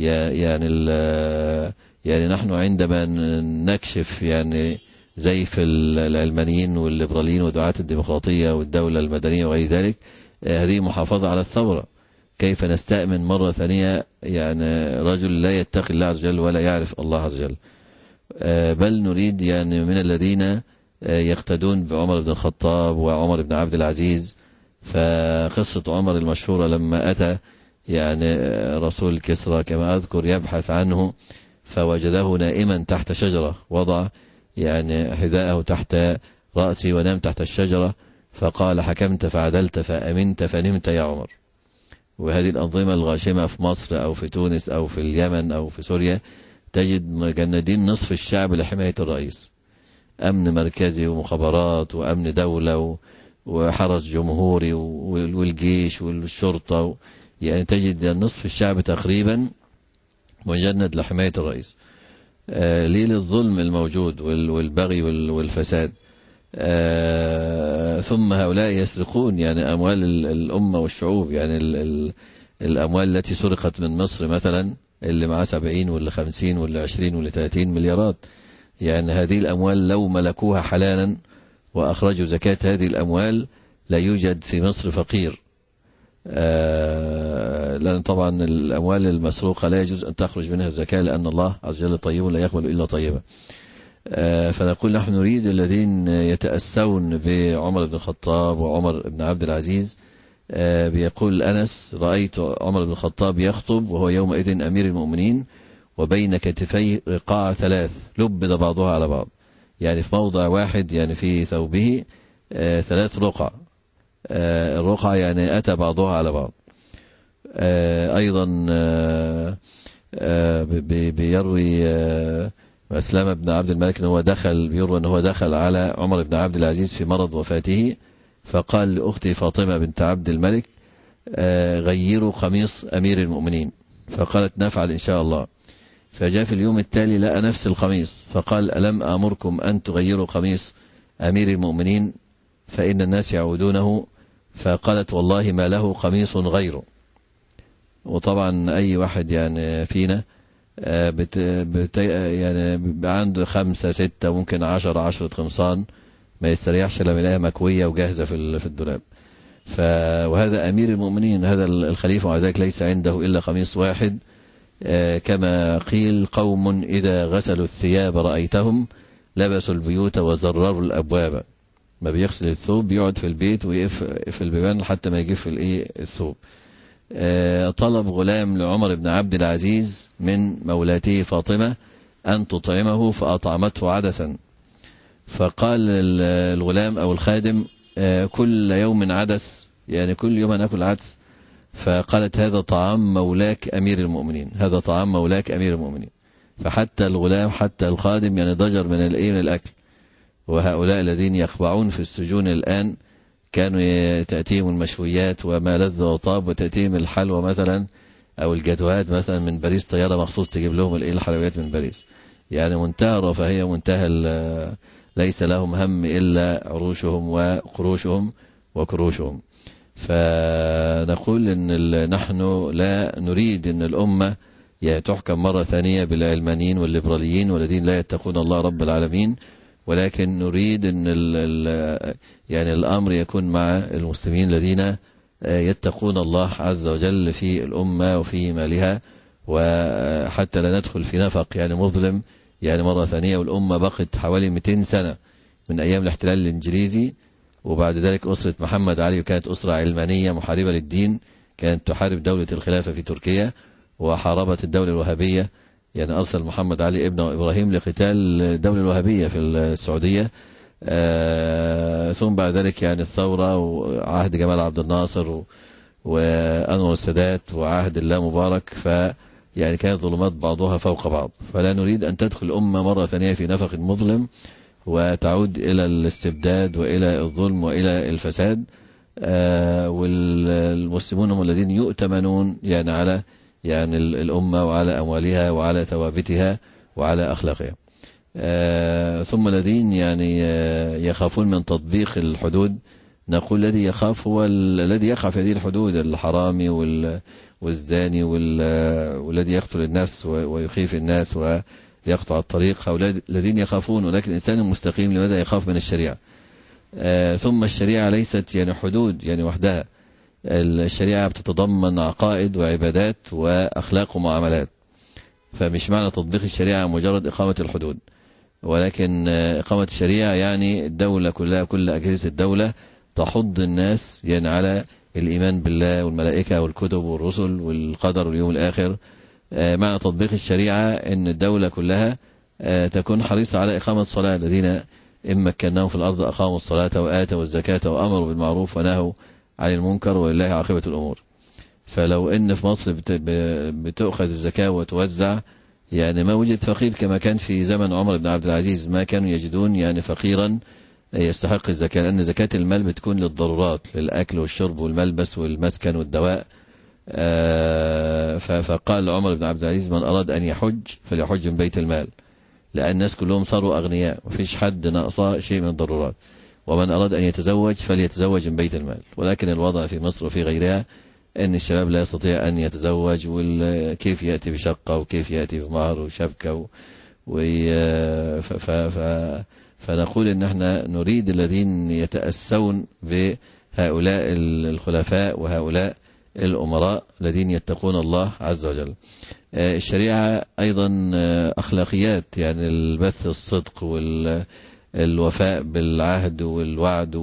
يعني نحن عندما نكشف يعني زيف العلمانيين والليبراليين ودعاة الديمقراطية والدولة المدنية وغير ذلك، هذه محافظة على الثورة. كيف نستأمن مرة ثانية يعني رجل لا يتقي الله عز وجل ولا يعرف الله عز وجل؟ بل نريد يعني من الذين يقتدون بعمر بن الخطاب وعمر بن عبد العزيز. فقصة عمر المشهورة لما أتى يعني رسول كسرى كما أذكر يبحث عنه فوجده نائما تحت شجرة، وضع يعني حذاءه تحت رأسه ونام تحت الشجرة، فقال: حكمت فعدلت فأمنت فنمت يا عمر. وهذه الأنظمة الغاشمة في مصر أو في تونس أو في اليمن أو في سوريا تجد مجندين نصف الشعب لحماية الرئيس، أمن مركزي ومخابرات وأمن دولة وحرس جمهوري والجيش والشرطة، يعني تجد نصف الشعب تقريبا مجند لحماية الرئيس. ليه؟ للظلم الموجود والبغي والفساد. ثم هؤلاء يسرقون يعني أموال الأمة والشعوب، يعني الأموال التي سرقت من مصر مثلا اللي معاه 70 واللي 50 واللي 20 واللي 30 مليارات، يعني هذه الأموال لو ملكوها حلالا وأخرجوا زكاة هذه الأموال لا يوجد في مصر فقير. لأن طبعا الأموال المسروقة لا يجوز أن تخرج منها الزكاة، لأن الله عز وجل طيب لا يقبل إلا طيبا. فنقول نحن نريد الذين يتأسون بعمر بن الخطاب وعمر بن عبد العزيز. بيقول أنس: رأيت عمر بن الخطاب يخطب وهو يومئذ أمير المؤمنين وبين كتفي رقاع 3 لبد بعضها على بعض، يعني في موضع واحد، يعني في ثوبه 3 رقع. الرقع يعني أتى بعضها على بعض. أيضا بيروي أسلم بن عبد الملك أنه بيروى أنه دخل على عمر بن عبد العزيز في مرض وفاته، فقال لأختي فاطمة بنت عبد الملك: غيروا قميص أمير المؤمنين. فقالت: نفعل إن شاء الله. فجاء في اليوم التالي لقى نفس القميص، فقال: ألم أمركم أن تغيروا قميص أمير المؤمنين فإن الناس يعودونه؟ فقالت: والله ما له قميص غيره. وطبعا أي واحد يعني فينا يعني بيبقى عنده 5 6 ممكن 10 قمصان، ما يستريحش لما يلاقيها مكوية وجاهزة في الدولاب. وهذا أمير المؤمنين، هذا الخليفة، وعلى ذلك ليس عنده إلا قميص واحد. كما قيل: قوم إذا غسلوا الثياب رأيتهم لبسوا البيوت وزرروا الأبواب. ما بيغسل الثوب بيقعد في البيت ويقف البيبان حتى ما يجف الثوب. طلب غلام لعمر بن عبد العزيز من مولاته فاطمة أن تطعمه فأطعمته عدسا، فقال الغلام أو الخادم: كل يوم عدس، يعني كل يوم نأكل عدس. فقالت: هذا طعام مولاك أمير المؤمنين، هذا طعام مولاك أمير المؤمنين. فحتى الغلام حتى الخادم يعني ضجر من الأكل. وهؤلاء الذين يخضعون في السجون الآن كانوا تأتيهم المشويات وما لذ وطاب، وتأتيهم الحلوى مثلا أو الجاتوهات مثلا من باريس، طيارة مخصوص تجيب لهم الحلويات من باريس. يعني منتهى الرفاهية، منتهى ليس لهم هم إلا عروشهم وقروشهم وكروشهم. فنقول إن نحن لا نريد أن الأمة يعني تحكم مرة ثانية بالعلمانيين والليبراليين والذين لا يتقون الله رب العالمين، ولكن نريد أن يعني الأمر يكون مع المسلمين الذين يتقون الله عز وجل في الأمة وفي مالها، وحتى لا ندخل في نفق يعني مظلم يعني مرة ثانية. والأمة بقت حوالي 200 سنة من أيام الاحتلال الإنجليزي، وبعد ذلك أسرة محمد علي، وكانت أسرة علمانية محاربة للدين، كانت تحارب دولة الخلافة في تركيا وحاربت الدولة الوهابية. يعني أرسل محمد علي ابنه إبراهيم لقتال الدولة الوهابية في السعودية. ثم بعد ذلك يعني الثورة وعهد جمال عبد الناصر وأنور السادات وعهد الله مبارك، يعني كانت ظلمات بعضها فوق بعض. فلا نريد أن تدخل الأمة مرة ثانية في نفق مظلم وتعود إلى الاستبداد وإلى الظلم وإلى الفساد. والمسلمون هم الذين يؤتمنون يعني على يعني الأمة وعلى أموالها وعلى ثوابتها وعلى أخلاقها. ثم الذين يعني يخافون من تطبيق الحدود نقول الذي يخاف هو الذي يقع في هذه الحدود، الحرامي والزاني والذي يقتل النفس ويخيف الناس ويقطع الطريق، هؤلاء الذين يخافون. ولكن الإنسان المستقيم لماذا يخاف من الشريعة؟ ثم الشريعة ليست يعني حدود يعني وحدها، الشريعة بتتضمن عقائد وعبادات وأخلاق ومعاملات، فمش معنى تطبيق الشريعة مجرد إقامة الحدود، ولكن إقامة الشريعة يعني الدولة كلها، كل أجهزة الدولة تحض الناس يعني على الإيمان بالله والملائكة والكتب والرسل والقدر واليوم الآخر. معنى تطبيق الشريعة أن الدولة كلها تكون حريصة على إقامة الصلاة، الذين إن مكناهم في الأرض أقاموا الصلاة وآتوا الزكاة وأمروا بالمعروف ونهوا عن المنكر ولله عاقبة الأمور. فلو إن في مصر بتأخذ الزكاة وتوزع، يعني ما وجد فقير كما كان في زمن عمر بن عبد العزيز، ما كانوا يجدون يعني فقيرا يستحق الزكاة، لأن زكاة المال بتكون للضرورات، للأكل والشرب والملبس والمسكن والدواء. فقال عمر بن عبد العزيز: من أراد أن يحج فليحج من بيت المال، لأن الناس كلهم صاروا أغنياء وفيش حد ناقصه شيء من الضرورات. ومن أراد أن يتزوج فليتزوج من بيت المال. ولكن الوضع في مصر وفي غيرها أن الشباب لا يستطيع أن يتزوج، وكيف يأتي بشقة وكيف يأتي بمهر وشبكة فنقول أن احنا نريد الذين يتأسون بهؤلاء الخلفاء وهؤلاء الأمراء الذين يتقون الله عز وجل. الشريعة أيضا أخلاقيات، يعني البث الصدق والوفاء بالعهد والوعد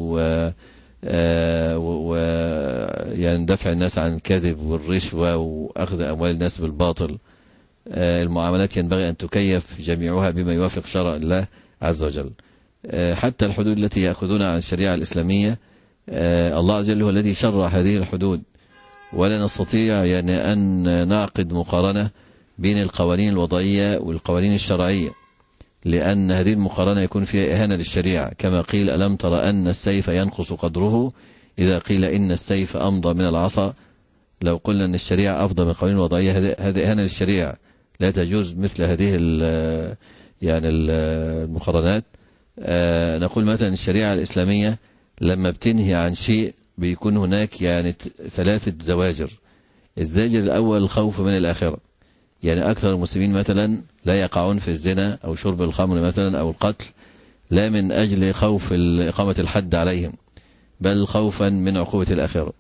يعني دفع الناس عن الكذب والرشوة وأخذ أموال الناس بالباطل. المعاملات ينبغي أن تكيف جميعها بما يوافق شرع الله عز وجل. حتى الحدود التي يأخذونها عن الشريعة الإسلامية، الله عز وجل هو الذي شرع هذه الحدود، ولا نستطيع يعني أن نعقد مقارنة بين القوانين الوضعية والقوانين الشرعية، لأن هذه المقارنة يكون فيها إهانة للشريعة. كما قيل: ألم تر أن السيف ينقص قدره إذا قيل إن السيف أمضى من العصا. لو قلنا أن الشريعة أفضل من القوانين الوضعية، هذه إهانة للشريعة، لا تجوز مثل هذه يعني المقارنات. نقول مثلا الشريعة الإسلامية لما بتنهي عن شيء بيكون هناك يعني 3 زواجر. الزاجر الأول الخوف من الآخرة، يعني أكثر المسلمين مثلا لا يقعون في الزنا أو شرب الخمر مثلا أو القتل، لا من أجل خوف إقامة الحد عليهم، بل خوفا من عقوبة الآخرة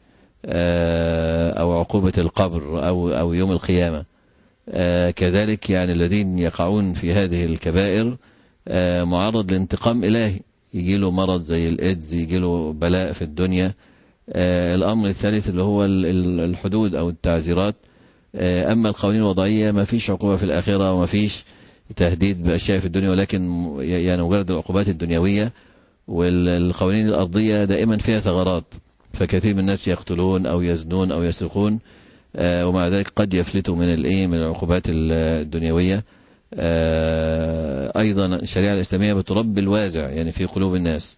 أو عقوبة القبر أو يوم القيامة. كذلك يعني الذين يقعون في هذه الكبائر معرض لانتقام إلهي، يجي له مرض زي الإيدز، يجي له بلاء في الدنيا. الأمر الثالث اللي هو الحدود أو التعزيرات. أما القوانين الوضعية ما فيش عقوبة في الآخرة وما فيش تهديد بأشياء في الدنيا، ولكن يعني مجرد العقوبات الدنيوية. والقوانين الأرضية دائما فيها ثغرات، فكثير من الناس يقتلون أو يزنون أو يسرقون، ومع ذلك قد يفلتوا من العقوبات الدنيوية. أيضا الشريعة الإسلامية بتربي الوازع يعني في قلوب الناس.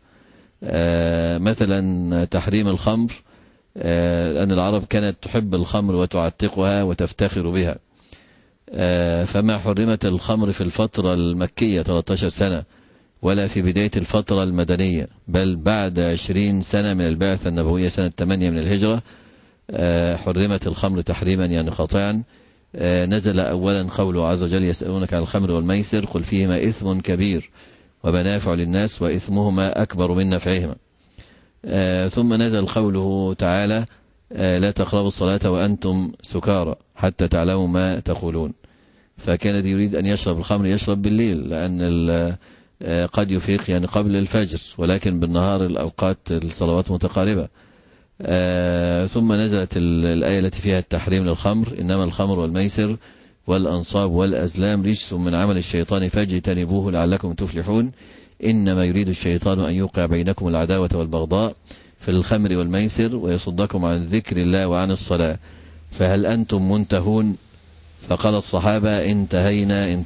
مثلا تحريم الخمر، أن العرب كانت تحب الخمر وتعتقها وتفتخر بها، فما حرمت الخمر في الفترة المكية 13 سنة ولا في بداية الفترة المدنية، بل بعد 20 سنة من البعثة النبوية سنة 8 من الهجرة حرمت الخمر تحريما يعني قاطعا. نزل أولا قوله عز وجل: يسألونك عن الخمر والميسر قل فيهما إثم كبير ومنافع للناس وإثمهما أكبر من نفعهما. ثم نزل قوله تعالى: لا تقربوا الصلاة وأنتم سكارى حتى تعلموا ما تقولون. فكان يريد أن يشرب الخمر يشرب بالليل، لأن قد يفيق يعني قبل الفجر، ولكن بالنهار الأوقات الصلوات متقاربة. ثم نزلت الآية التي فيها التحريم للخمر: إنما الخمر والميسر والأنصاب والأزلام رجس من عمل الشيطان فاجتنبوه لعلكم تفلحون إنما يريد الشيطان أن يوقع بينكم العداوة والبغضاء في الخمر والميسر ويصدكم عن ذكر الله وعن الصلاة فهل أنتم منتهون؟ فقال الصحابة: انتهينا.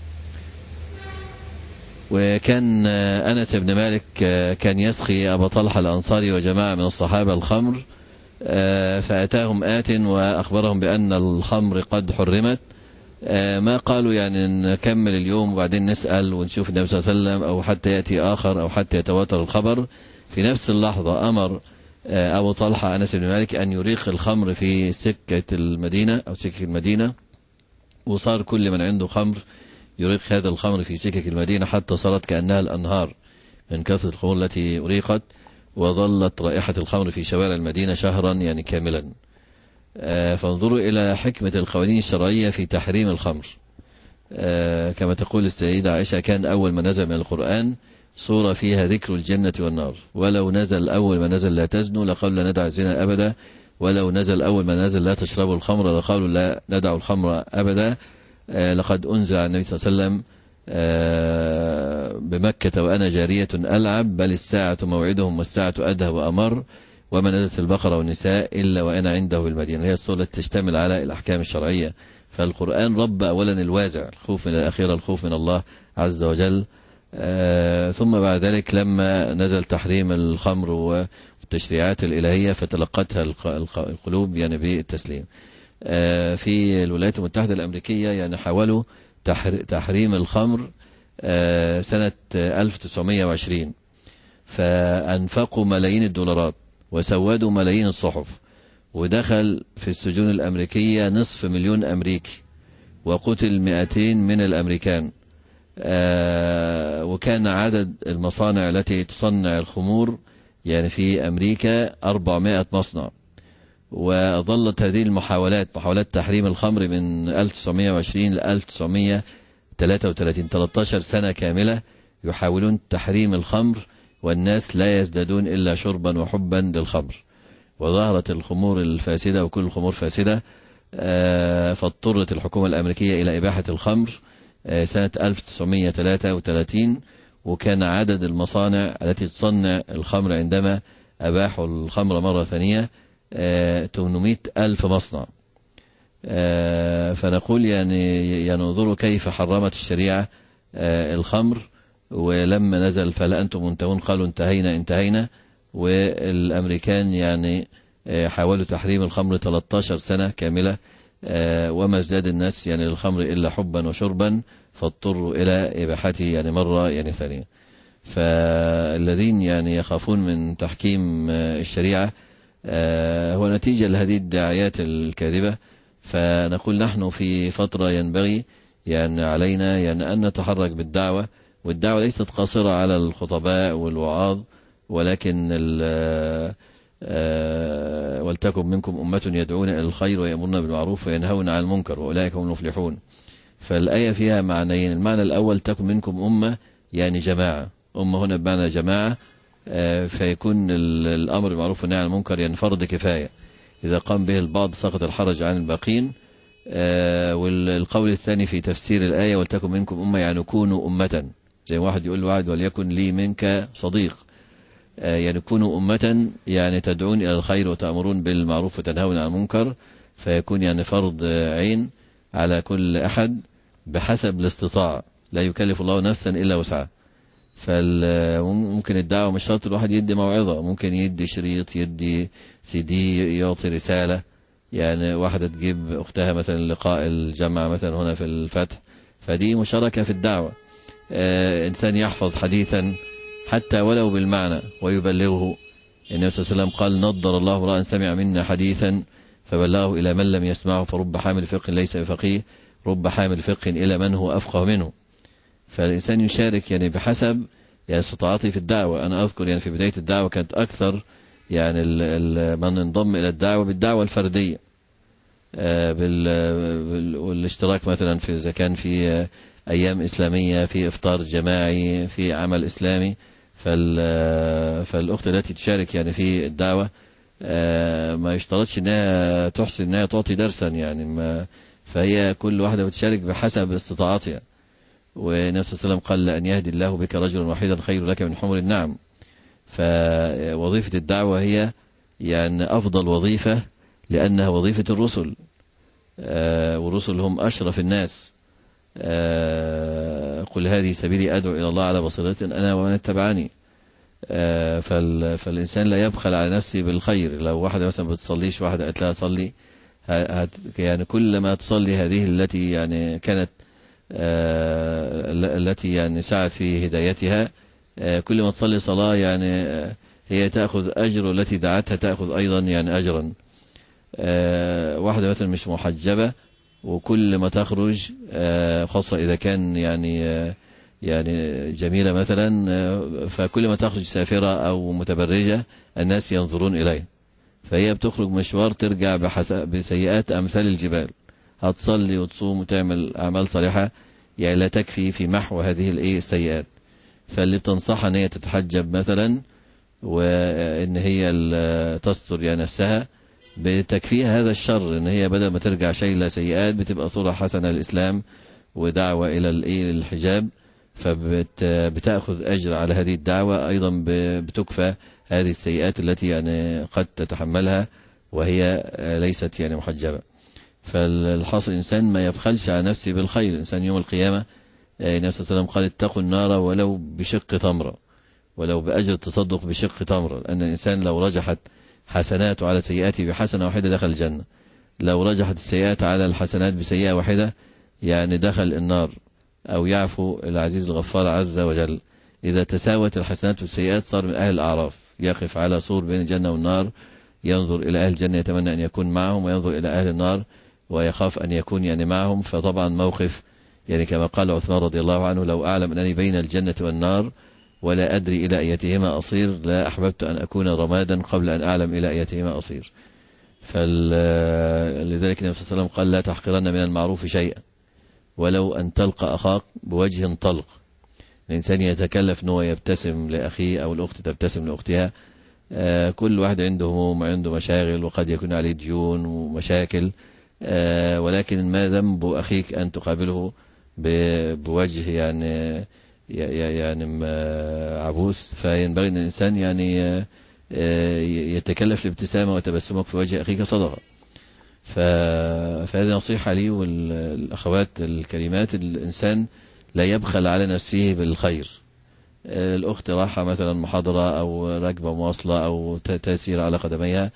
وكان أنس بن مالك كان يسقي أبا طلحة الأنصاري وجماعة من الصحابة الخمر، فأتاهم آت وأخبرهم بأن الخمر قد حرمت. ما قالوا يعني نكمل اليوم وبعدين نسأل ونشوف النبي صلى الله عليه وسلم أو حتى يأتي آخر أو حتى يتواتر الخبر، في نفس اللحظة أمر أبو طلحة أنس بن مالك أن يريق الخمر في سكة المدينة أو سكة المدينة، وصار كل من عنده خمر يريق هذا الخمر في سكك المدينة حتى صارت كأنها الأنهار من كثرة الخمور التي أريقت، وظلت رائحة الخمر في شوارع المدينة شهرا يعني كاملا. فانظروا إلى حكمة القوانين الشرعية في تحريم الخمر. كما تقول السيدة عائشة: كان أول ما نزل من القرآن سورة فيها ذكر الجنة والنار، ولو نزل أول ما نزل لا تزنوا لقالوا لا ندع الزنا أبدا، ولو نزل أول ما نزل لا تشربوا الخمر لقالوا لا ندع الخمر أبدا. لقد أنزل عن النبي صلى الله عليه وسلم بمكة وأنا جارية ألعب، بل الساعة موعدهم والساعة أدهى وأمر، وما نزلت البقرة والنساء إلا وأنا عنده بالمدينة. هي السورة تشتمل على الأحكام الشرعية. فالقرآن رب أولا الوازع، الخوف من الآخرة، الخوف من الله عز وجل. ثم بعد ذلك لما نزل تحريم الخمر والتشريعات الإلهية فتلقتها القلوب يعني بالتسليم. في الولايات المتحدة الأمريكية يعني حاولوا تحريم الخمر سنة 1920، فأنفقوا ملايين الدولارات وسودوا ملايين الصحف، ودخل في السجون الأمريكية 500,000 أمريكي، وقتل 200 من الأمريكان. وكان عدد المصانع التي تصنع الخمور يعني في أمريكا 400 مصنع. وظلت هذه محاولات تحريم الخمر من 1920 ل 1933 13 سنة كاملة يحاولون تحريم الخمر، والناس لا يزدادون إلا شربا وحبا للخمر. وظهرت الخمور الفاسدة وكل الخمور فاسدة، فاضطرت الحكومة الأمريكية إلى إباحة الخمر سنة 1933. وكان عدد المصانع التي تصنع الخمر عندما أباحوا الخمر مرة ثانية 800,000 مصنع. فنقول يعني انظروا كيف حرمت الشريعة الخمر، ولما نزل فلا أنتم منتهون قالوا انتهينا. والأمريكان يعني حاولوا تحريم الخمر 13 سنة كاملة، وما ازداد الناس يعني للخمر إلا حبا وشربا، فاضطروا إلى إباحته يعني مرة يعني ثانية. فالذين يعني يخافون من تحكيم الشريعة هو نتيجة لهذه الدعايات الكاذبة. فنقول نحن في فترة ينبغي يعني علينا يعني أن نتحرك بالدعوة، والدعوة ليست قاصرة على الخطباء والوعاظ، ولكن ولتكن منكم أمة يدعون إلى الخير ويأمرون بالمعروف وينهون عن المنكر وأولئك هم المفلحون. فالآية فيها معنيين: المعنى الأول تكن منكم أمة يعني جماعة، أمة هنا بمعنى جماعة، فيكون الأمر بالمعروف والنهي عن المنكر يعني فرض كفاية، إذا قام به البعض سقط الحرج عن الباقين. والقول الثاني في تفسير الآية ولتكن منكم أمة يعني كونوا أمة، زي واحد يقول له وليكن لي منك صديق، يعني كونوا أمة يعني تدعون إلى الخير وتأمرون بالمعروف وتنهون عن المنكر، فيكون يعني فرض عين على كل أحد بحسب الاستطاعة، لا يكلف الله نفسا إلا وسعها. فممكن الدعوة مش شرط الواحد يدي موعظة، ممكن يدي شريط، يدي CD، يعطي رسالة. يعني واحدة تجيب أختها مثلا لقاء الجمع مثلا هنا في الفتح، فدي مشاركة في الدعوة. إنسان يحفظ حديثا حتى ولو بالمعنى ويبلغه. النبي صلى الله عليه وسلم قال: نضر الله امرأ سمع منا حديثا فبلغه إلى من لم يسمعه، فرب حامل فقه ليس بفقيه، رب حامل فقه إلى من هو أفقه منه. فالإنسان يشارك يعني بحسب يعني استطاعته في الدعوة. أنا أذكر يعني في بداية الدعوة كانت أكثر يعني من انضم إلى الدعوة بالدعوة الفردية، والاشتراك مثلا في إذا كان في أيام إسلامية، في إفطار جماعي، في عمل إسلامي. فالأخت التي تشارك يعني في الدعوة ما يشترطش أنها تحسن أنها تعطي درسا يعني، فهي كل واحدة بتشارك بحسب استطاعتها. والنبي صلى الله عليه وسلم قال: لأن يهدي الله بك رجلا واحدا خير لك من حمر النعم. فوظيفة الدعوة هي يعني أفضل وظيفة، لأنها وظيفة الرسل، والرسل هم أشرف الناس. قل هذه سبيلي أدعو إلى الله على بصيرة أنا ومن اتبعني. فالإنسان لا يبخل على نفسه بالخير. لو واحدة مثلا بتصليش، واحدة قالت لها صلي، يعني كل ما تصلي هذه التي يعني كانت التي يعني سعت في هدايتها، كل ما تصلي صلاة يعني هي تأخذ أجر، التي دعتها تأخذ أيضا يعني أجرا. واحدة مثلا مش محجبة وكل ما تخرج خاصة إذا كان يعني جميلة مثلا، فكل ما تخرج سافرة أو متبرجة الناس ينظرون إليها، فهي بتخرج مشوار ترجع بسيئات أمثال الجبال. هتصلي وتصوم وتعمل أعمال صالحة يعني لا تكفي في محو هذه السيئات. فاللي بتنصحها أن هي تتحجب مثلا وأن هي تستر يعني نفسها، بتكفيها هذا الشر، أن هي بدل ما ترجع شيء سيئات بتبقى صورة حسنة للإسلام ودعوة إلى الحجاب، فبتأخذ أجر على هذه الدعوة. أيضا بتكفى هذه السيئات التي يعني قد تتحملها وهي ليست يعني محجبة. فالحاصل الإنسان ما يبخلش على نفسه بالخير. الإنسان يوم القيامة النبي صلى الله عليه وسلم قال اتقوا النار ولو بشق تمرة، ولو بأجر التصدق بشق تمرة، لأن الإنسان لو رجحت حسناته على سيئاته بحسنة واحدة دخل الجنة، لو رجحت السيئات على الحسنات بسيئة واحدة يعني دخل النار. أو يعفو العزيز الغفار عز وجل، إذا تساوت الحسنات والسيئات صار من أهل الأعراف، يقف على سور بين الجنة والنار، ينظر إلى أهل الجنة يتمنى أن يكون معهم، وينظر إلى أهل النار ويخاف أن يكون يعني معهم. فطبعا موقف يعني كما قال عثمان رضي الله عنه لو أعلم أنني بين الجنة والنار ولا أدري إلى أيتهما أصير لا أحببت أن أكون رمادا قبل أن أعلم إلى أيتهما أصير. فلذلك النبي صلى الله عليه وسلم قال لا تحقرن من المعروف شيئا ولو أن تلقى أخاك بوجه طلق. الإنسان يتكلف أنه يبتسم لأخيه أو الأخت تبتسم لأختها. كل واحد عنده هموم، عنده مشاغل، وقد يكون عليه ديون ومشاكل، ولكن ما ذنب أخيك أن تقابله بوجه يعني عبوس. فينبغي أن الإنسان يعني يتكلف الابتسامة وتبسمك في وجه أخيك صدقة. فهذه نصيحة لي والأخوات الكريمات، الإنسان لا يبخل على نفسه بالخير. الأخت راحة مثلا محاضرة أو راكبة مواصلة أو تسير على قدميها،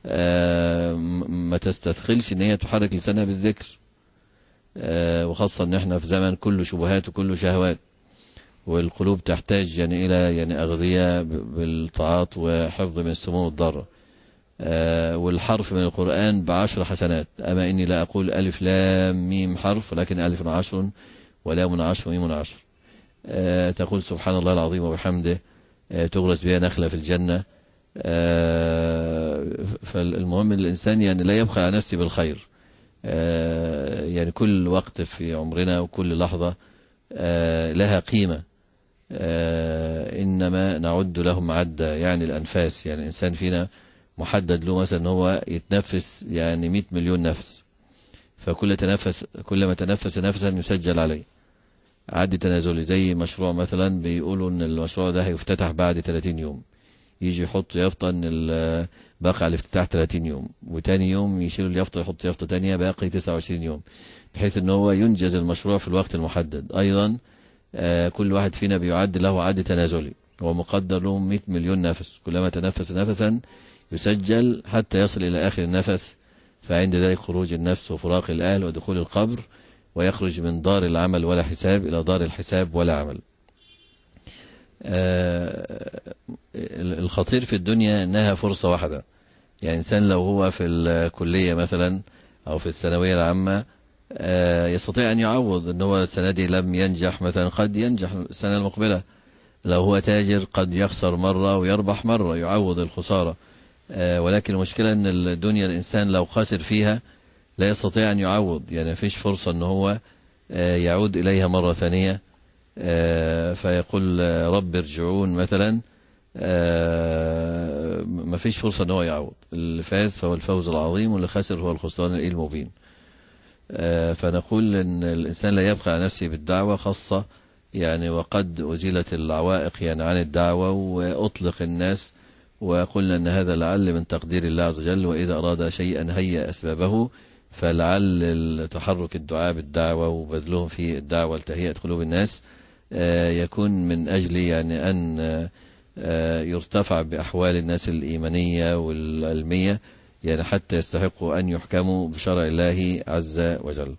ما تستثقلش ان هي تحرك لسانها بالذكر، وخاصة ان احنا في زمن كله شبهات وكله شهوات، والقلوب تحتاج يعني الى يعني اغذية بالطاعات وحفظ من السموم الضارة. والحرف من القرآن ب10 حسنات. اما اني لا اقول الف لام ميم حرف، ولكن الف 10 ولام 10 وميم 10. تقول سبحان الله العظيم وبحمده، تغرس بها نخلة في الجنة. فالمهم الإنسان يعني لا يبخل على نفسه بالخير. يعني كل وقت في عمرنا وكل لحظة لها قيمة، إنما نعد لهم عدة يعني الأنفاس. يعني الإنسان فينا محدد له مثلا هو يتنفس يعني 100 مليون نفس، كلما تنفس نفسا يسجل عليه عد تنازلي. زي مشروع مثلا بيقولوا ان المشروع ده هيفتتح بعد 30 يوم، يجي يحط يافطة ان باقي على الافتتاح 30 يوم، وتاني يوم يشيلوا اليافطة يحط يافطة تانية باقي 29 يوم، بحيث ان هو ينجز المشروع في الوقت المحدد. ايضا كل واحد فينا بيعد له عد تنازلي، هو مقدر له 100 مليون نفس، كلما تنفس نفسا يسجل حتى يصل الى اخر النفس. فعند ذلك خروج النفس وفراق الاهل ودخول القبر، ويخرج من دار العمل ولا حساب إلى دار الحساب ولا عمل. الخطير في الدنيا أنها فرصة واحدة. يعني إنسان لو هو في الكلية مثلا أو في الثانوية العامة يستطيع أن يعوض، أنه هو السنة دي لم ينجح مثلا قد ينجح السنة المقبلة. لو هو تاجر قد يخسر مرة ويربح مرة، يعوض الخسارة. ولكن المشكلة أن الدنيا الإنسان لو خسر فيها لا يستطيع أن يعوض، يعني فيش فرصة أنه هو يعود إليها مرة ثانية. فيقول رب ارجعون مثلا، ما فيش فرصة أنه هو يعوض. اللي فاز فهو الفوز العظيم، واللي خسر هو الخسران المبين. فنقول أن الإنسان لا يبقى على نفسه بالدعوة خاصة، يعني وقد أزيلت العوائق يعني عن الدعوة وأطلق الناس، وقلنا أن هذا لعل من تقدير الله عز وجل، وإذا أراد شيئا هيأ أسبابه. فلعل تحرك الدعاء بالدعوة وبذلهم في الدعوة لتهيئة قلوب الناس يكون من أجل يعني أن يرتفع بأحوال الناس الإيمانية والعلمية، يعني حتى يستحقوا أن يحكموا بشرع الله عز وجل.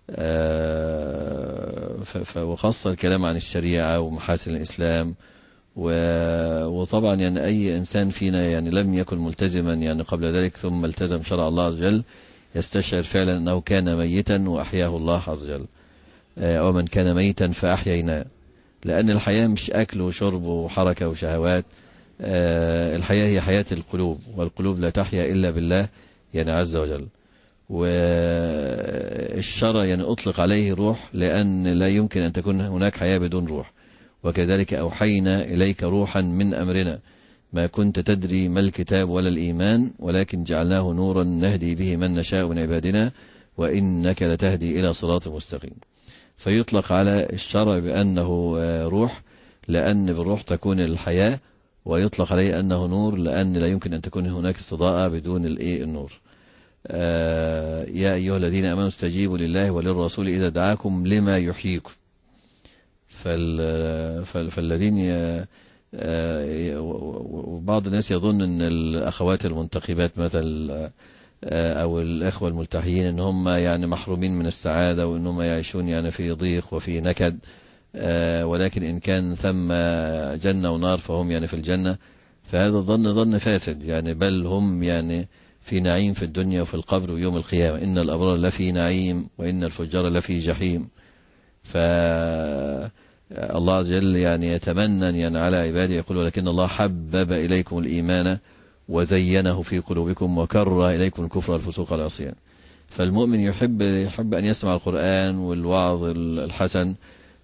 وخاصة الكلام عن الشريعة ومحاسن الإسلام وطبعا يعني أي إنسان فينا يعني لم يكن ملتزما يعني قبل ذلك ثم التزم شرع الله عز وجل يستشعر فعلا أنه كان ميتا وأحياه الله عز وجل، ومن كان ميتا فأحييناه. لأن الحياة مش أكل وشرب وحركة وشهوات، الحياة هي حياة القلوب، والقلوب لا تحيا إلا بالله يعني عز وجل. والشرع يعني أطلق عليه روح لأن لا يمكن أن تكون هناك حياة بدون روح. وكذلك أوحينا إليك روحا من أمرنا ما كنت تدري ما الكتاب ولا الإيمان ولكن جعلناه نورا نهدي به من نشاء من عبادنا وإنك لتهدي إلى صراط مستقيم. فيطلق على الشرع بأنه روح لأن بالروح تكون الحياة، ويطلق عليه أنه نور لأن لا يمكن أن تكون هناك استضاءة بدون النور. يا أيها الذين آمنوا استجيبوا لله وللرسول إذا دعاكم لما يحييكم. فالذين وبعض الناس يظن أن الأخوات المنتخبات مثل أو الأخوة الملتحيين أن هم يعني محرومين من السعادة وأنهم يعيشون يعني في ضيق وفي نكد، ولكن إن كان ثم جنة ونار فهم يعني في الجنة. فهذا ظن فاسد يعني، بل هم يعني في نعيم في الدنيا وفي القبر ويوم القيامة. إن الأبرار لفي نعيم وإن الفجار لفي جحيم. فالله عز وجل يعني يتمنى يعني على عباده يقول ولكن الله حبب إليكم الإيمان وزينه في قلوبكم وكره إليكم الكفر والفسوق والعصيان. فالمؤمن يحب أن يسمع القرآن والوعظ الحسن،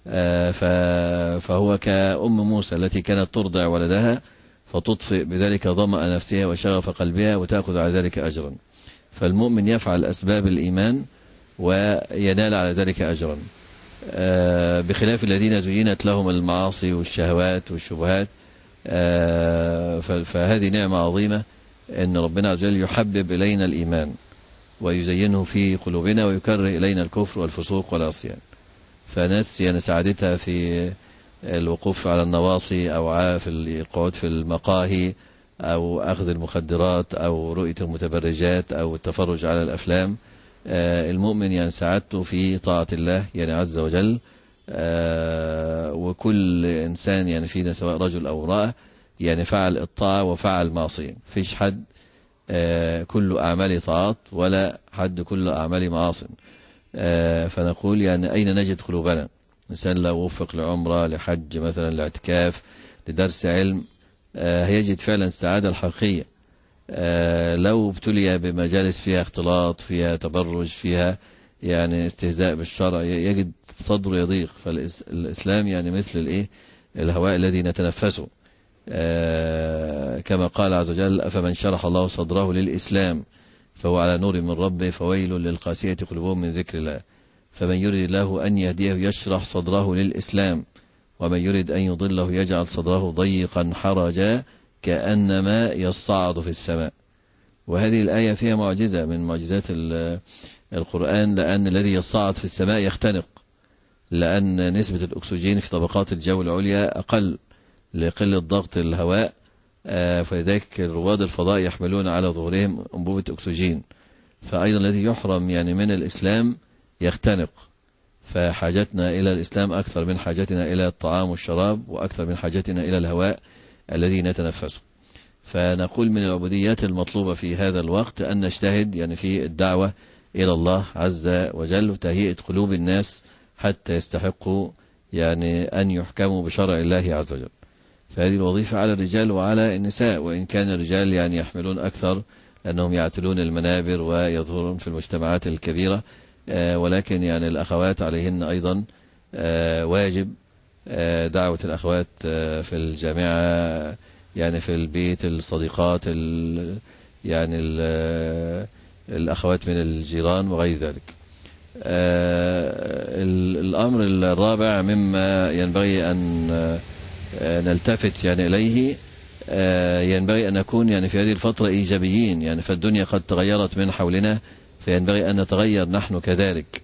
فهو كأم موسى التي كانت ترضع ولدها فتطفئ بذلك ظمأ نفسها وشغف قلبها وتأخذ على ذلك أجرا. فالمؤمن يفعل أسباب الإيمان وينال على ذلك أجرا، بخلاف الذين زينت لهم المعاصي والشهوات والشبهات. فهذه نعمة عظيمة أن ربنا عز وجل يحبب إلينا الإيمان ويزينه في قلوبنا ويكره إلينا الكفر والفسوق والعصيان. فناس يعني سعادتها في الوقوف على النواصي أو في القعود في المقاهي أو أخذ المخدرات أو رؤية المتبرجات أو التفرج على الأفلام. المؤمن يعني سعادته في طاعة الله يعني عز وجل. وكل إنسان يعني فينا سواء رجل أو امرأة يعني فعل الطاعة وفعل معصية. فيش حد كل أعمال طاعات ولا حد كل أعمال معاصي. فنقول يعني أين نجد قلوبنا؟ إنسان لو وفق لعمرة لحج مثلا لاعتكاف لدرس علم هيجد فعلا السعادة الحقيقية. لو ابتلي بمجالس فيها اختلاط فيها تبرج فيها يعني استهزاء بالشرع يجد صدره يضيق. فالإسلام يعني مثل الهواء الذي نتنفسه، كما قال عز وجل أفمن شرح الله صدره للإسلام فهو على نور من ربه فويل للقاسية قلوبهم من ذكر الله. فمن يريد الله أن يهديه يشرح صدره للإسلام ومن يريد أن يضله يجعل صدره ضيقا حرجا كأنما يصعد في السماء. وهذه الآية فيها معجزة من معجزات القرآن، لأن الذي يصعد في السماء يختنق، لأن نسبة الأكسجين في طبقات الجو العليا أقل لقلة ضغط الهواء. فلذلك رواد الفضاء يحملون على ظهورهم أنبوبة أكسجين. فأيضا الذي يحرم يعني من الإسلام يختنق. فحاجتنا إلى الإسلام أكثر من حاجتنا إلى الطعام والشراب وأكثر من حاجتنا إلى الهواء الذي نتنفسه. فنقول من العبوديات المطلوبة في هذا الوقت أن نجتهد يعني في الدعوة إلى الله عز وجل وتهيئة قلوب الناس حتى يستحقوا يعني أن يحكموا بشرع الله عز وجل. فهذه الوظيفة على الرجال وعلى النساء، وإن كان الرجال يعني يحملون أكثر لأنهم يعتلون المنابر ويظهرون في المجتمعات الكبيرة، ولكن يعني الأخوات عليهن أيضا واجب دعوة الأخوات في الجامعة يعني في البيت الصديقات يعني الأخوات من الجيران وغير ذلك. الأمر الرابع مما ينبغي أن نلتفت يعني إليه، ينبغي أن نكون يعني في هذه الفترة إيجابيين يعني، فالدنيا قد تغيرت من حولنا فينبغي أن نتغير نحن كذلك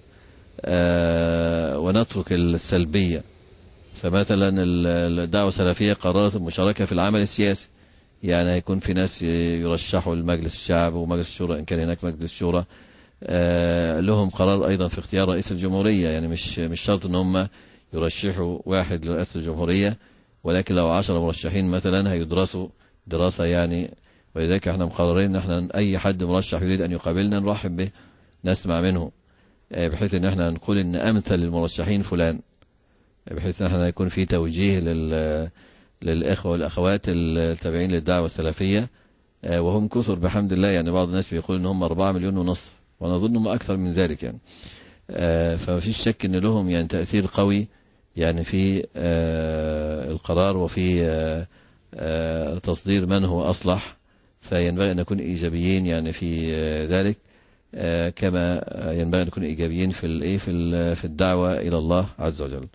ونترك السلبية. فمثلا الدعوة السلفية قررت المشاركة في العمل السياسي، يعني هيكون في ناس يرشحوا لمجلس الشعب ومجلس الشورى إن كان هناك مجلس شورى، لهم قرار أيضا في اختيار رئيس الجمهورية. يعني مش شرط أن هم يرشحوا واحد لرئاسة الجمهورية، ولكن لو 10 مرشحين مثلا هيدرسوا دراسة يعني، ولذلك احنا مقررين ان احنا اي حد مرشح يريد ان يقابلنا نرحب به، نسمع منه، بحيث ان احنا نقول ان امثل المرشحين فلان، بحيث ان احنا يكون في توجيه للاخوة والاخوات التابعين للدعوة السلفية، وهم كثر بحمد الله. يعني بعض الناس بيقول ان هم 4.5 مليون، وانا اظن هم اكثر من ذلك يعني. فمفيش شك ان لهم يعني تأثير قوي يعني في القرار وفي تصدير من هو أصلح، فينبغي أن نكون إيجابيين يعني في ذلك، كما ينبغي أن نكون إيجابيين في الدعوة إلى الله عز وجل.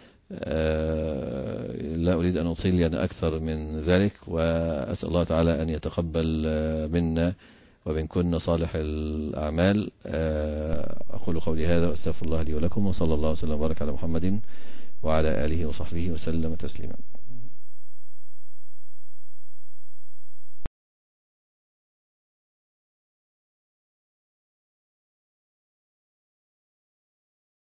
لا أريد أن أطيل يعني أكثر من ذلك، وأسأل الله تعالى أن يتقبل منا ومن كنا صالح الأعمال. أقول قولي هذا وأستغفر الله لي ولكم، وصلى الله وسلم وبارك على محمد وعلى آله وصحبه وسلم تسليما.